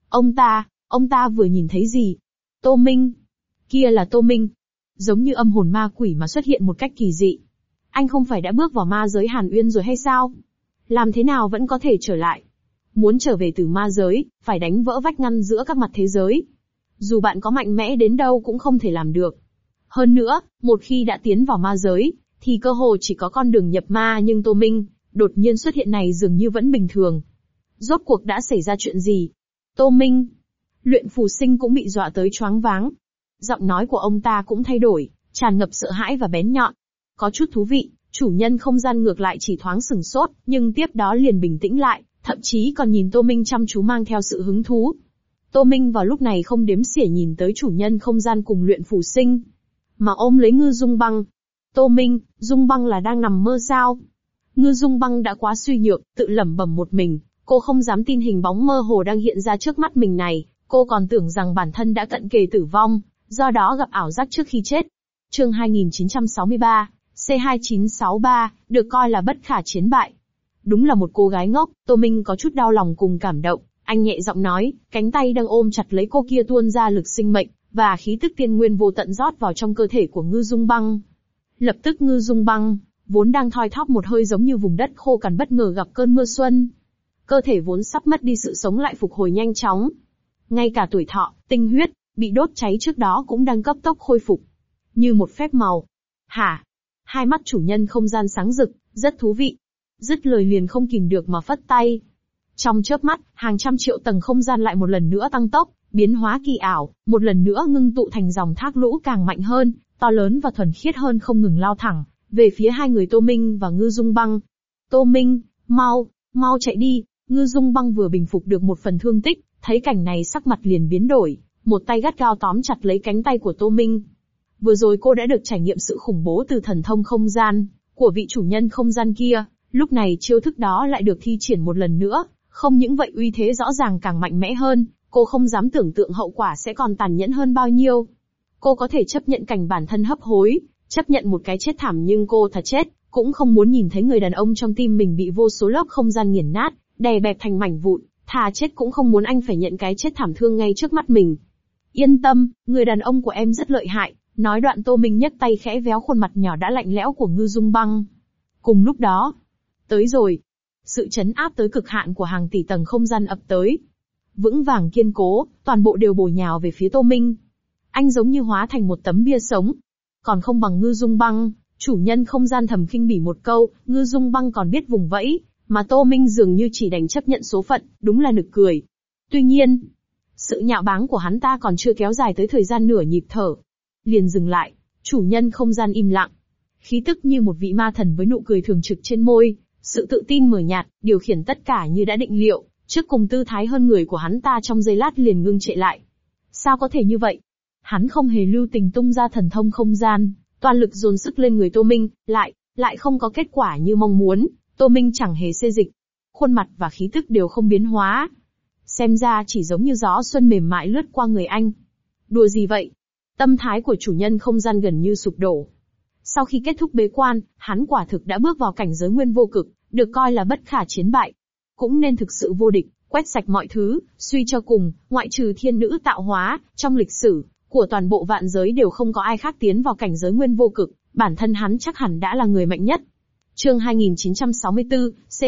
Ông ta vừa nhìn thấy gì? Tô Minh. Kia là Tô Minh. Giống như âm hồn ma quỷ mà xuất hiện một cách kỳ dị. Anh không phải đã bước vào ma giới Hàn Uyên rồi hay sao? Làm thế nào vẫn có thể trở lại? Muốn trở về từ ma giới, phải đánh vỡ vách ngăn giữa các mặt thế giới. Dù bạn có mạnh mẽ đến đâu cũng không thể làm được. Hơn nữa, một khi đã tiến vào ma giới, thì cơ hồ chỉ có con đường nhập ma, nhưng Tô Minh, đột nhiên xuất hiện này dường như vẫn bình thường. Rốt cuộc đã xảy ra chuyện gì? Tô Minh. Luyện phù sinh cũng bị dọa tới choáng váng. Giọng nói của ông ta cũng thay đổi, tràn ngập sợ hãi và bén nhọn. Có chút thú vị, chủ nhân không gian ngược lại chỉ thoáng sửng sốt, nhưng tiếp đó liền bình tĩnh lại, thậm chí còn nhìn Tô Minh chăm chú mang theo sự hứng thú. Tô Minh vào lúc này không đếm xỉa nhìn tới chủ nhân không gian cùng luyện phù sinh, mà ôm lấy Ngư Dung Băng. Tô Minh, Dung Băng là đang nằm mơ sao? Ngư Dung Băng đã quá suy nhược, tự lẩm bẩm một mình, cô không dám tin hình bóng mơ hồ đang hiện ra trước mắt mình này, cô còn tưởng rằng bản thân đã cận kề tử vong, do đó gặp ảo giác trước khi chết. Chương 2963, C2963, được coi là bất khả chiến bại. Đúng là một cô gái ngốc. Tô Minh có chút đau lòng cùng cảm động, anh nhẹ giọng nói, cánh tay đang ôm chặt lấy cô kia tuôn ra lực sinh mệnh, và khí tức tiên nguyên vô tận rót vào trong cơ thể của Ngư Dung Băng. Lập tức Ngư Dung Băng, vốn đang thoi thóp một hơi giống như vùng đất khô cằn bất ngờ gặp cơn mưa xuân. Cơ thể vốn sắp mất đi sự sống lại phục hồi nhanh chóng. Ngay cả tuổi thọ, tinh huyết, bị đốt cháy trước đó cũng đang cấp tốc khôi phục. Như một phép màu. Hả? Hai mắt chủ nhân không gian sáng rực, rất thú vị. Dứt lời liền không kìm được mà phất tay. Trong chớp mắt, hàng trăm triệu tầng không gian lại một lần nữa tăng tốc, biến hóa kỳ ảo, một lần nữa ngưng tụ thành dòng thác lũ càng mạnh hơn, to lớn và thuần khiết hơn không ngừng lao thẳng về phía hai người Tô Minh và Ngư Dung Băng. Tô Minh, mau chạy đi! Ngư Dung Băng vừa bình phục được một phần thương tích, thấy cảnh này sắc mặt liền biến đổi, một tay gắt gao tóm chặt lấy cánh tay của Tô Minh. Vừa rồi cô đã được trải nghiệm sự khủng bố từ thần thông không gian của vị chủ nhân không gian kia, lúc này chiêu thức đó lại được thi triển một lần nữa, không những vậy uy thế rõ ràng càng mạnh mẽ hơn, cô không dám tưởng tượng hậu quả sẽ còn tàn nhẫn hơn bao nhiêu. Cô có thể chấp nhận cảnh bản thân hấp hối, chấp nhận một cái chết thảm, nhưng cô thật chết cũng không muốn nhìn thấy người đàn ông trong tim mình bị vô số lớp không gian nghiền nát, đè bẹp thành mảnh vụn, thà chết cũng không muốn anh phải nhận cái chết thảm thương ngay trước mắt mình. Yên tâm, người đàn ông của em rất lợi hại. Nói đoạn Tô Minh nhấc tay khẽ véo khuôn mặt nhỏ đã lạnh lẽo của Ngư Dung Băng. Cùng lúc đó, tới rồi. Sự chấn áp tới cực hạn của hàng tỷ tầng không gian ập tới. Vững vàng kiên cố, toàn bộ đều bổ nhào về phía Tô Minh. Anh giống như hóa thành một tấm bia sống. Còn không bằng Ngư Dung Băng, chủ nhân không gian thầm khinh bỉ một câu, Ngư Dung Băng còn biết vùng vẫy, mà Tô Minh dường như chỉ đành chấp nhận số phận, đúng là nực cười. Tuy nhiên, sự nhạo báng của hắn ta còn chưa kéo dài tới thời gian nửa nhịp thở. Liền dừng lại, chủ nhân không gian im lặng. Khí tức như một vị ma thần với nụ cười thường trực trên môi, sự tự tin mờ nhạt, điều khiển tất cả như đã định liệu, trước cùng tư thái hơn người của hắn ta trong giây lát liền ngưng trệ lại. Sao có thể như vậy? Hắn không hề lưu tình tung ra thần thông không gian, toàn lực dồn sức lên người Tô Minh, lại không có kết quả như mong muốn, Tô Minh chẳng hề xê dịch. Khuôn mặt và khí tức đều không biến hóa. Xem ra chỉ giống như gió xuân mềm mại lướt qua người anh. Đùa gì vậy? Tâm thái của chủ nhân không gian gần như sụp đổ. Sau khi kết thúc bế quan, hắn quả thực đã bước vào cảnh giới nguyên vô cực, được coi là bất khả chiến bại. Cũng nên thực sự vô địch, quét sạch mọi thứ, suy cho cùng, ngoại trừ thiên nữ tạo hóa, trong lịch sử của toàn bộ vạn giới đều không có ai khác tiến vào cảnh giới nguyên vô cực, bản thân hắn chắc hẳn đã là người mạnh nhất. Chương 2964,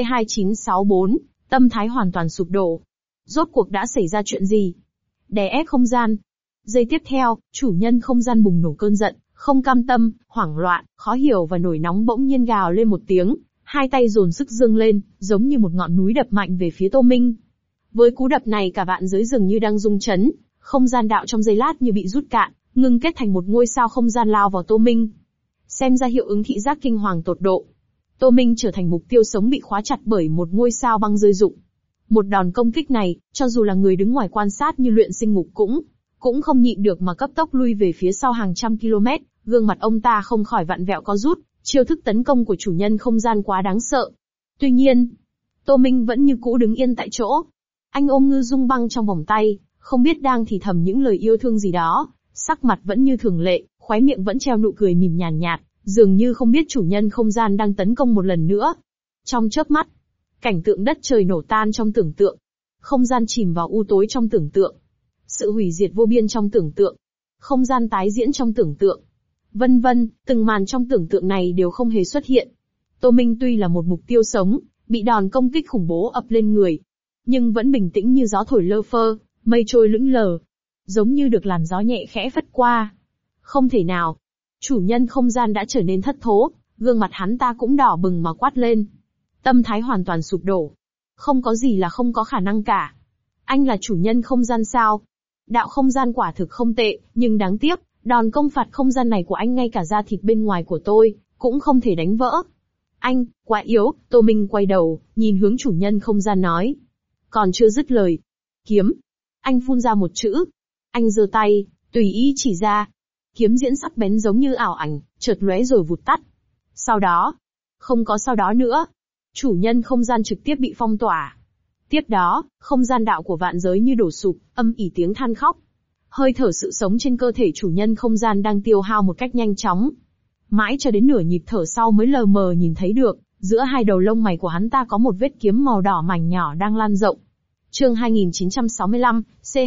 C2964, tâm thái hoàn toàn sụp đổ. Rốt cuộc đã xảy ra chuyện gì? Đè ép không gian. Giây tiếp theo, chủ nhân không gian bùng nổ cơn giận, không cam tâm, hoảng loạn, khó hiểu và nổi nóng bỗng nhiên gào lên một tiếng, hai tay dồn sức giương lên, giống như một ngọn núi đập mạnh về phía Tô Minh. Với cú đập này cả vạn giới dường như đang rung chấn, không gian đạo trong giây lát như bị rút cạn, ngưng kết thành một ngôi sao không gian lao vào Tô Minh. Xem ra hiệu ứng thị giác kinh hoàng tột độ. Tô Minh trở thành mục tiêu sống bị khóa chặt bởi một ngôi sao băng rơi rụng. Một đòn công kích này, cho dù là người đứng ngoài quan sát như Luyện Sinh Ngục cũng không nhịn được mà cấp tốc lui về phía sau hàng trăm km, gương mặt ông ta không khỏi vặn vẹo co rút, chiêu thức tấn công của chủ nhân không gian quá đáng sợ. Tuy nhiên, Tô Minh vẫn như cũ đứng yên tại chỗ. Anh ôm Ngư Dung Băng trong vòng tay, không biết đang thì thầm những lời yêu thương gì đó, sắc mặt vẫn như thường lệ, khóe miệng vẫn treo nụ cười mỉm nhàn nhạt, dường như không biết chủ nhân không gian đang tấn công một lần nữa. Trong chớp mắt, cảnh tượng đất trời nổ tan trong tưởng tượng, không gian chìm vào u tối trong tưởng tượng, sự hủy diệt vô biên trong tưởng tượng, không gian tái diễn trong tưởng tượng, vân vân, từng màn trong tưởng tượng này đều không hề xuất hiện. Tô Minh tuy là một mục tiêu sống, bị đòn công kích khủng bố ập lên người, nhưng vẫn bình tĩnh như gió thổi lơ phơ, mây trôi lững lờ, giống như được làn gió nhẹ khẽ phất qua. Không thể nào. Chủ nhân không gian đã trở nên thất thố, gương mặt hắn ta cũng đỏ bừng mà quát lên. Tâm thái hoàn toàn sụp đổ. Không có gì là không có khả năng cả. Anh là chủ nhân không gian sao? Đạo không gian quả thực không tệ, nhưng đáng tiếc, đòn công phạt không gian này của anh ngay cả da thịt bên ngoài của tôi, cũng không thể đánh vỡ. Anh, quá yếu. Tô Minh quay đầu, nhìn hướng chủ nhân không gian nói. Còn chưa dứt lời. Kiếm. Anh phun ra một chữ. Anh giơ tay, tùy ý chỉ ra. Kiếm diễn sắc bén giống như ảo ảnh, chợt lóe rồi vụt tắt. Sau đó, không có sau đó nữa. Chủ nhân không gian trực tiếp bị phong tỏa. Tiếp đó, không gian đạo của vạn giới như đổ sụp, âm ỉ tiếng than khóc. Hơi thở sự sống trên cơ thể chủ nhân không gian đang tiêu hao một cách nhanh chóng. Mãi cho đến nửa nhịp thở sau mới lờ mờ nhìn thấy được, Giữa hai đầu lông mày của hắn ta có một vết kiếm màu đỏ mảnh nhỏ đang lan rộng. Chương 2965,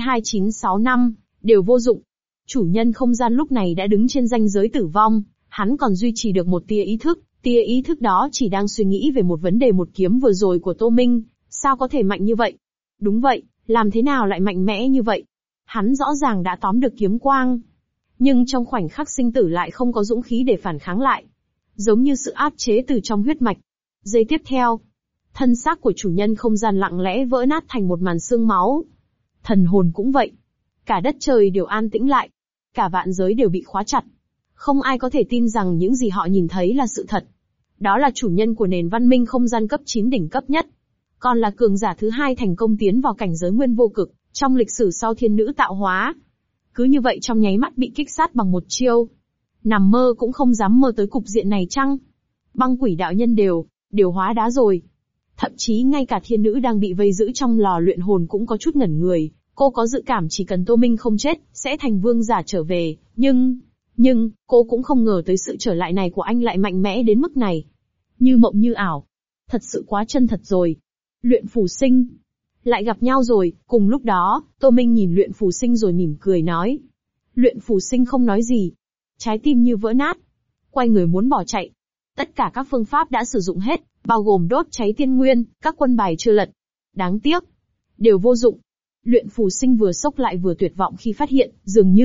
C2965, đều vô dụng. Chủ nhân không gian lúc này đã đứng trên ranh giới tử vong, hắn còn duy trì được một tia ý thức đó chỉ đang suy nghĩ về một vấn đề một kiếm vừa rồi của Tô Minh, sao có thể mạnh như vậy? Đúng vậy, làm thế nào lại mạnh mẽ như vậy? Hắn rõ ràng đã tóm được kiếm quang, nhưng trong khoảnh khắc sinh tử lại không có dũng khí để phản kháng lại. Giống như sự áp chế từ trong huyết mạch. Giây tiếp theo, thân xác của chủ nhân không gian lặng lẽ vỡ nát thành một màn xương máu. Thần hồn cũng vậy. Cả đất trời đều an tĩnh lại. Cả vạn giới đều bị khóa chặt. Không ai có thể tin rằng những gì họ nhìn thấy là sự thật. Đó là chủ nhân của nền văn minh không gian cấp 9 đỉnh cấp nhất. Còn là cường giả thứ hai thành công tiến vào cảnh giới nguyên vô cực, trong lịch sử sau thiên nữ tạo hóa. Cứ như vậy trong nháy mắt bị kích sát bằng một chiêu. Nằm mơ cũng không dám mơ tới cục diện này chăng? Băng quỷ đạo nhân đều hóa đá rồi. Thậm chí ngay cả thiên nữ đang bị vây giữ trong lò luyện hồn cũng có chút ngẩn người. Cô có dự cảm chỉ cần Tô Minh không chết, sẽ thành vương giả trở về, nhưng, cô cũng không ngờ tới sự trở lại này của anh lại mạnh mẽ đến mức này. Như mộng như ảo. Thật sự quá chân thật rồi. Luyện Phù Sinh. Lại gặp nhau rồi, cùng lúc đó, Tô Minh nhìn Luyện Phù Sinh rồi mỉm cười nói. Luyện Phù Sinh không nói gì. Trái tim như vỡ nát. Quay người muốn bỏ chạy. Tất cả các phương pháp đã sử dụng hết, bao gồm đốt cháy tiên nguyên, các quân bài chưa lật. Đáng tiếc. Đều vô dụng. Luyện Phù Sinh vừa sốc lại vừa tuyệt vọng khi phát hiện,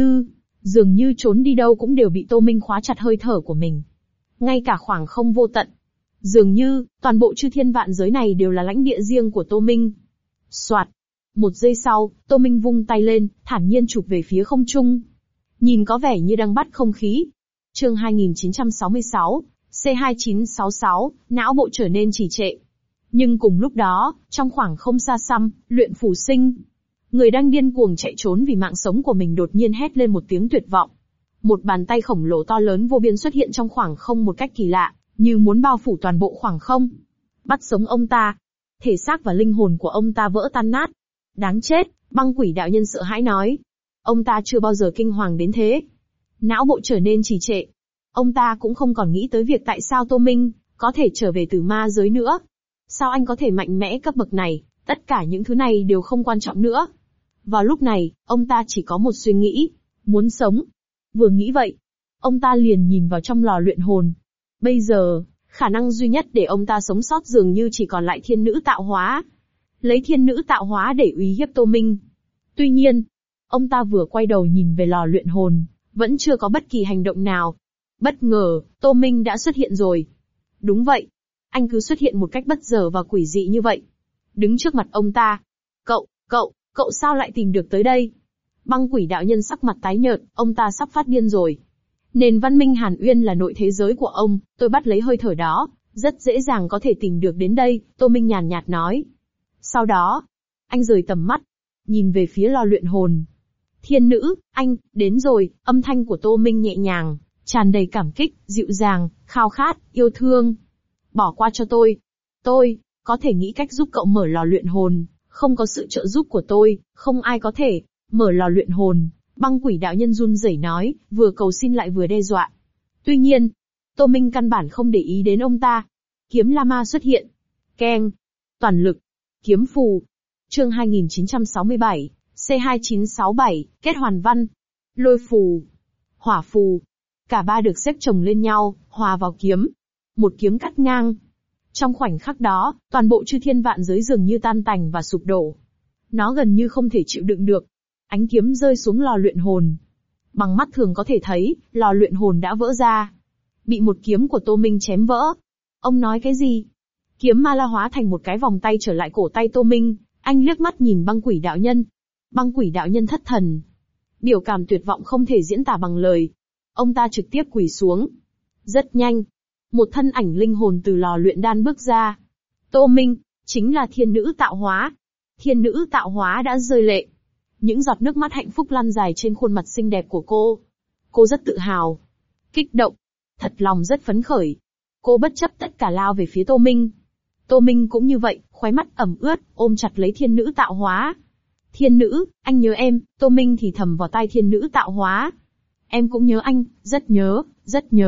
dường như trốn đi đâu cũng đều bị Tô Minh khóa chặt hơi thở của mình. Ngay cả khoảng không vô tận. Dường như, toàn bộ chư thiên vạn giới này đều là lãnh địa riêng của Tô Minh. Soạt. Một giây sau, Tô Minh vung tay lên, thản nhiên chụp về phía không trung. Nhìn có vẻ như đang bắt không khí. Chương 2966, C2966, não bộ trở nên trì trệ. Nhưng cùng lúc đó, trong khoảng không xa xăm, Luyện Phù Sinh, người đang điên cuồng chạy trốn vì mạng sống của mình đột nhiên hét lên một tiếng tuyệt vọng. Một bàn tay khổng lồ to lớn vô biên xuất hiện trong khoảng không một cách kỳ lạ, như muốn bao phủ toàn bộ khoảng không. Bắt sống ông ta. Thể xác và linh hồn của ông ta vỡ tan nát. Đáng chết, băng quỷ đạo nhân sợ hãi nói. Ông ta chưa bao giờ kinh hoàng đến thế. Não bộ trở nên trì trệ. Ông ta cũng không còn nghĩ tới việc tại sao Tô Minh có thể trở về từ ma giới nữa. Sao anh có thể mạnh mẽ cấp bậc này, tất cả những thứ này đều không quan trọng nữa. Vào lúc này, ông ta chỉ có một suy nghĩ, muốn sống. Vừa nghĩ vậy, ông ta liền nhìn vào trong lò luyện hồn. Bây giờ, khả năng duy nhất để ông ta sống sót dường như chỉ còn lại thiên nữ tạo hóa. Lấy thiên nữ tạo hóa để uy hiếp Tô Minh. Tuy nhiên, ông ta vừa quay đầu nhìn về lò luyện hồn, vẫn chưa có bất kỳ hành động nào. Bất ngờ, Tô Minh đã xuất hiện rồi. Đúng vậy. Anh cứ xuất hiện một cách bất ngờ và quỷ dị như vậy. Đứng trước mặt ông ta. Cậu sao lại tìm được tới đây? Băng quỷ đạo nhân sắc mặt tái nhợt, ông ta sắp phát điên rồi. Nền văn minh Hàn Uyên là nội thế giới của ông, tôi bắt lấy hơi thở đó, rất dễ dàng có thể tìm được đến đây, Tô Minh nhàn nhạt nói. Sau đó, anh rời tầm mắt, nhìn về phía lò luyện hồn. Thiên nữ, anh, đến rồi, âm thanh của Tô Minh nhẹ nhàng, tràn đầy cảm kích, dịu dàng, khao khát, yêu thương. Bỏ qua cho tôi có thể nghĩ cách giúp cậu mở lò luyện hồn, không có sự trợ giúp của tôi, không ai có thể mở lò luyện hồn. Băng quỷ đạo nhân run rẩy nói, vừa cầu xin lại vừa đe dọa. Tuy nhiên, Tô Minh căn bản không để ý đến ông ta. Kiếm La Ma xuất hiện. Keng. Toàn lực. Kiếm phù. Chương 2967, C2967, kết hoàn văn. Lôi phù. Hỏa phù. Cả ba được xếp chồng lên nhau, hòa vào kiếm. Một kiếm cắt ngang. Trong khoảnh khắc đó, toàn bộ chư thiên vạn giới dường như tan tành và sụp đổ. Nó gần như không thể chịu đựng được. Ánh kiếm rơi xuống lò luyện hồn. Bằng mắt thường có thể thấy, lò luyện hồn đã vỡ ra. Bị một kiếm của Tô Minh chém vỡ. Ông nói cái gì? Kiếm ma la hóa thành một cái vòng tay trở lại cổ tay Tô Minh, anh liếc mắt nhìn băng quỷ đạo nhân. Băng quỷ đạo nhân thất thần. Biểu cảm tuyệt vọng không thể diễn tả bằng lời. Ông ta trực tiếp quỳ xuống. Rất nhanh. Một thân ảnh linh hồn từ lò luyện đan bước ra. Tô Minh, chính là thiên nữ tạo hóa. Thiên nữ tạo hóa đã rơi lệ. Những giọt nước mắt hạnh phúc lăn dài trên khuôn mặt xinh đẹp của cô. Cô rất tự hào. Kích động. Thật lòng rất phấn khởi. Cô bất chấp tất cả lao về phía Tô Minh. Tô Minh cũng như vậy, khóe mắt ẩm ướt, ôm chặt lấy thiên nữ tạo hóa. Thiên nữ, anh nhớ em, Tô Minh thì thầm vào tai thiên nữ tạo hóa. Em cũng nhớ anh, rất nhớ, rất nhớ.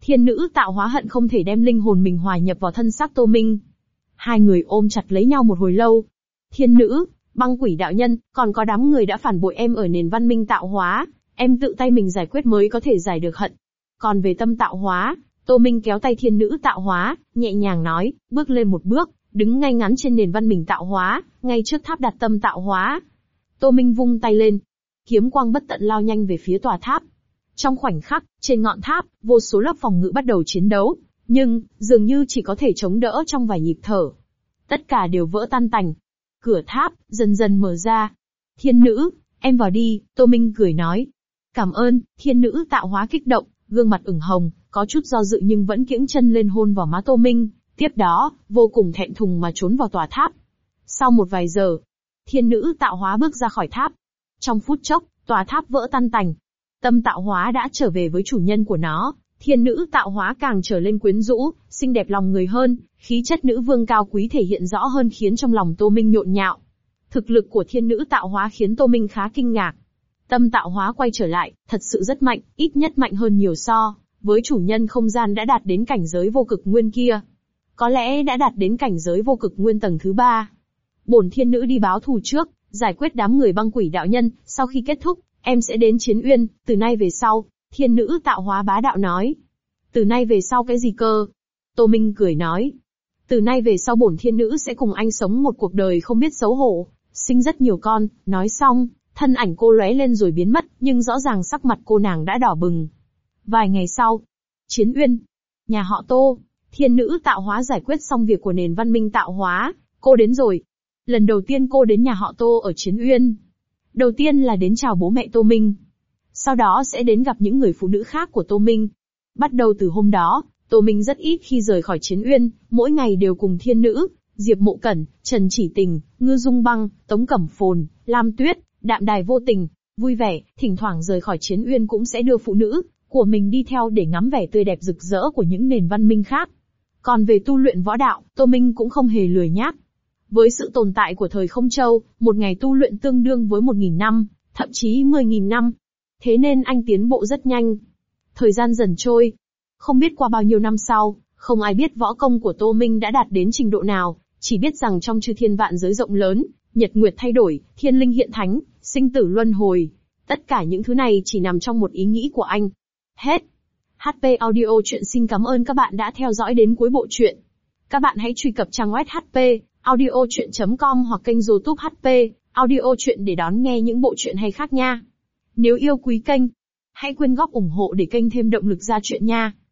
Thiên nữ tạo hóa hận không thể đem linh hồn mình hòa nhập vào thân xác Tô Minh. Hai người ôm chặt lấy nhau một hồi lâu. Thiên nữ, băng quỷ đạo nhân, còn có đám người đã phản bội em ở nền văn minh tạo hóa, em tự tay mình giải quyết mới có thể giải được hận. Còn về tâm tạo hóa, Tô Minh kéo tay thiên nữ tạo hóa, nhẹ nhàng nói, bước lên một bước, đứng ngay ngắn trên nền văn minh tạo hóa, ngay trước tháp đặt tâm tạo hóa. Tô Minh vung tay lên, kiếm quang bất tận lao nhanh về phía tòa tháp. Trong khoảnh khắc, trên ngọn tháp, vô số lớp phòng ngự bắt đầu chiến đấu, nhưng, dường như chỉ có thể chống đỡ trong vài nhịp thở. Tất cả đều vỡ tan tành. Cửa tháp, dần dần mở ra. Thiên nữ, em vào đi, Tô Minh cười nói. Cảm ơn, thiên nữ tạo hóa kích động, gương mặt ửng hồng, có chút do dự nhưng vẫn kiễng chân lên hôn vào má Tô Minh, tiếp đó, vô cùng thẹn thùng mà trốn vào tòa tháp. Sau một vài giờ, thiên nữ tạo hóa bước ra khỏi tháp. Trong phút chốc, tòa tháp vỡ tan tành. Tâm tạo hóa đã trở về với chủ nhân của nó, thiên nữ tạo hóa càng trở lên quyến rũ, xinh đẹp lòng người hơn, khí chất nữ vương cao quý thể hiện rõ hơn khiến trong lòng Tô Minh nhộn nhạo. Thực lực của thiên nữ tạo hóa khiến Tô Minh khá kinh ngạc. Tâm tạo hóa quay trở lại, thật sự rất mạnh, ít nhất mạnh hơn nhiều so với chủ nhân không gian đã đạt đến cảnh giới vô cực nguyên kia. Có lẽ đã đạt đến cảnh giới vô cực nguyên tầng thứ 3. Bổn thiên nữ đi báo thù trước, giải quyết đám người băng quỷ đạo nhân, sau khi kết thúc, em sẽ đến Chiến Uyên, từ nay về sau, thiên nữ tạo hóa bá đạo nói. Từ nay về sau cái gì cơ? Tô Minh cười nói. Từ nay về sau bổn thiên nữ sẽ cùng anh sống một cuộc đời không biết xấu hổ, sinh rất nhiều con, nói xong, thân ảnh cô lóe lên rồi biến mất, nhưng rõ ràng sắc mặt cô nàng đã đỏ bừng. Vài ngày sau, Chiến Uyên, nhà họ Tô, thiên nữ tạo hóa giải quyết xong việc của nền văn minh tạo hóa, cô đến rồi. Lần đầu tiên cô đến nhà họ Tô ở Chiến Uyên. Đầu tiên là đến chào bố mẹ Tô Minh. Sau đó sẽ đến gặp những người phụ nữ khác của Tô Minh. Bắt đầu từ hôm đó, Tô Minh rất ít khi rời khỏi Chiến Uyên, mỗi ngày đều cùng thiên nữ, Diệp Mộ Cẩn, Trần Chỉ Tình, Ngư Dung Băng, Tống Cẩm Phồn, Lam Tuyết, Đạm Đài Vô Tình, vui vẻ, thỉnh thoảng rời khỏi Chiến Uyên cũng sẽ đưa phụ nữ của mình đi theo để ngắm vẻ tươi đẹp rực rỡ của những nền văn minh khác. Còn về tu luyện võ đạo, Tô Minh cũng không hề lười nhác. Với sự tồn tại của thời Không Châu, một ngày tu luyện tương đương với 1.000 năm, thậm chí 10.000 năm. Thế nên anh tiến bộ rất nhanh. Thời gian dần trôi. Không biết qua bao nhiêu năm sau, không ai biết võ công của Tô Minh đã đạt đến trình độ nào, chỉ biết rằng trong chư thiên vạn giới rộng lớn, nhật nguyệt thay đổi, thiên linh hiện thánh, sinh tử luân hồi. Tất cả những thứ này chỉ nằm trong một ý nghĩ của anh. Hết. HP Audio Chuyện xin cảm ơn các bạn đã theo dõi đến cuối bộ truyện. Các bạn hãy truy cập trang web HP audiochuyen.com hoặc kênh YouTube HP Audio Chuyện để đón nghe những bộ truyện hay khác nha. Nếu yêu quý kênh, hãy quyên góp ủng hộ để kênh thêm động lực ra chuyện nha.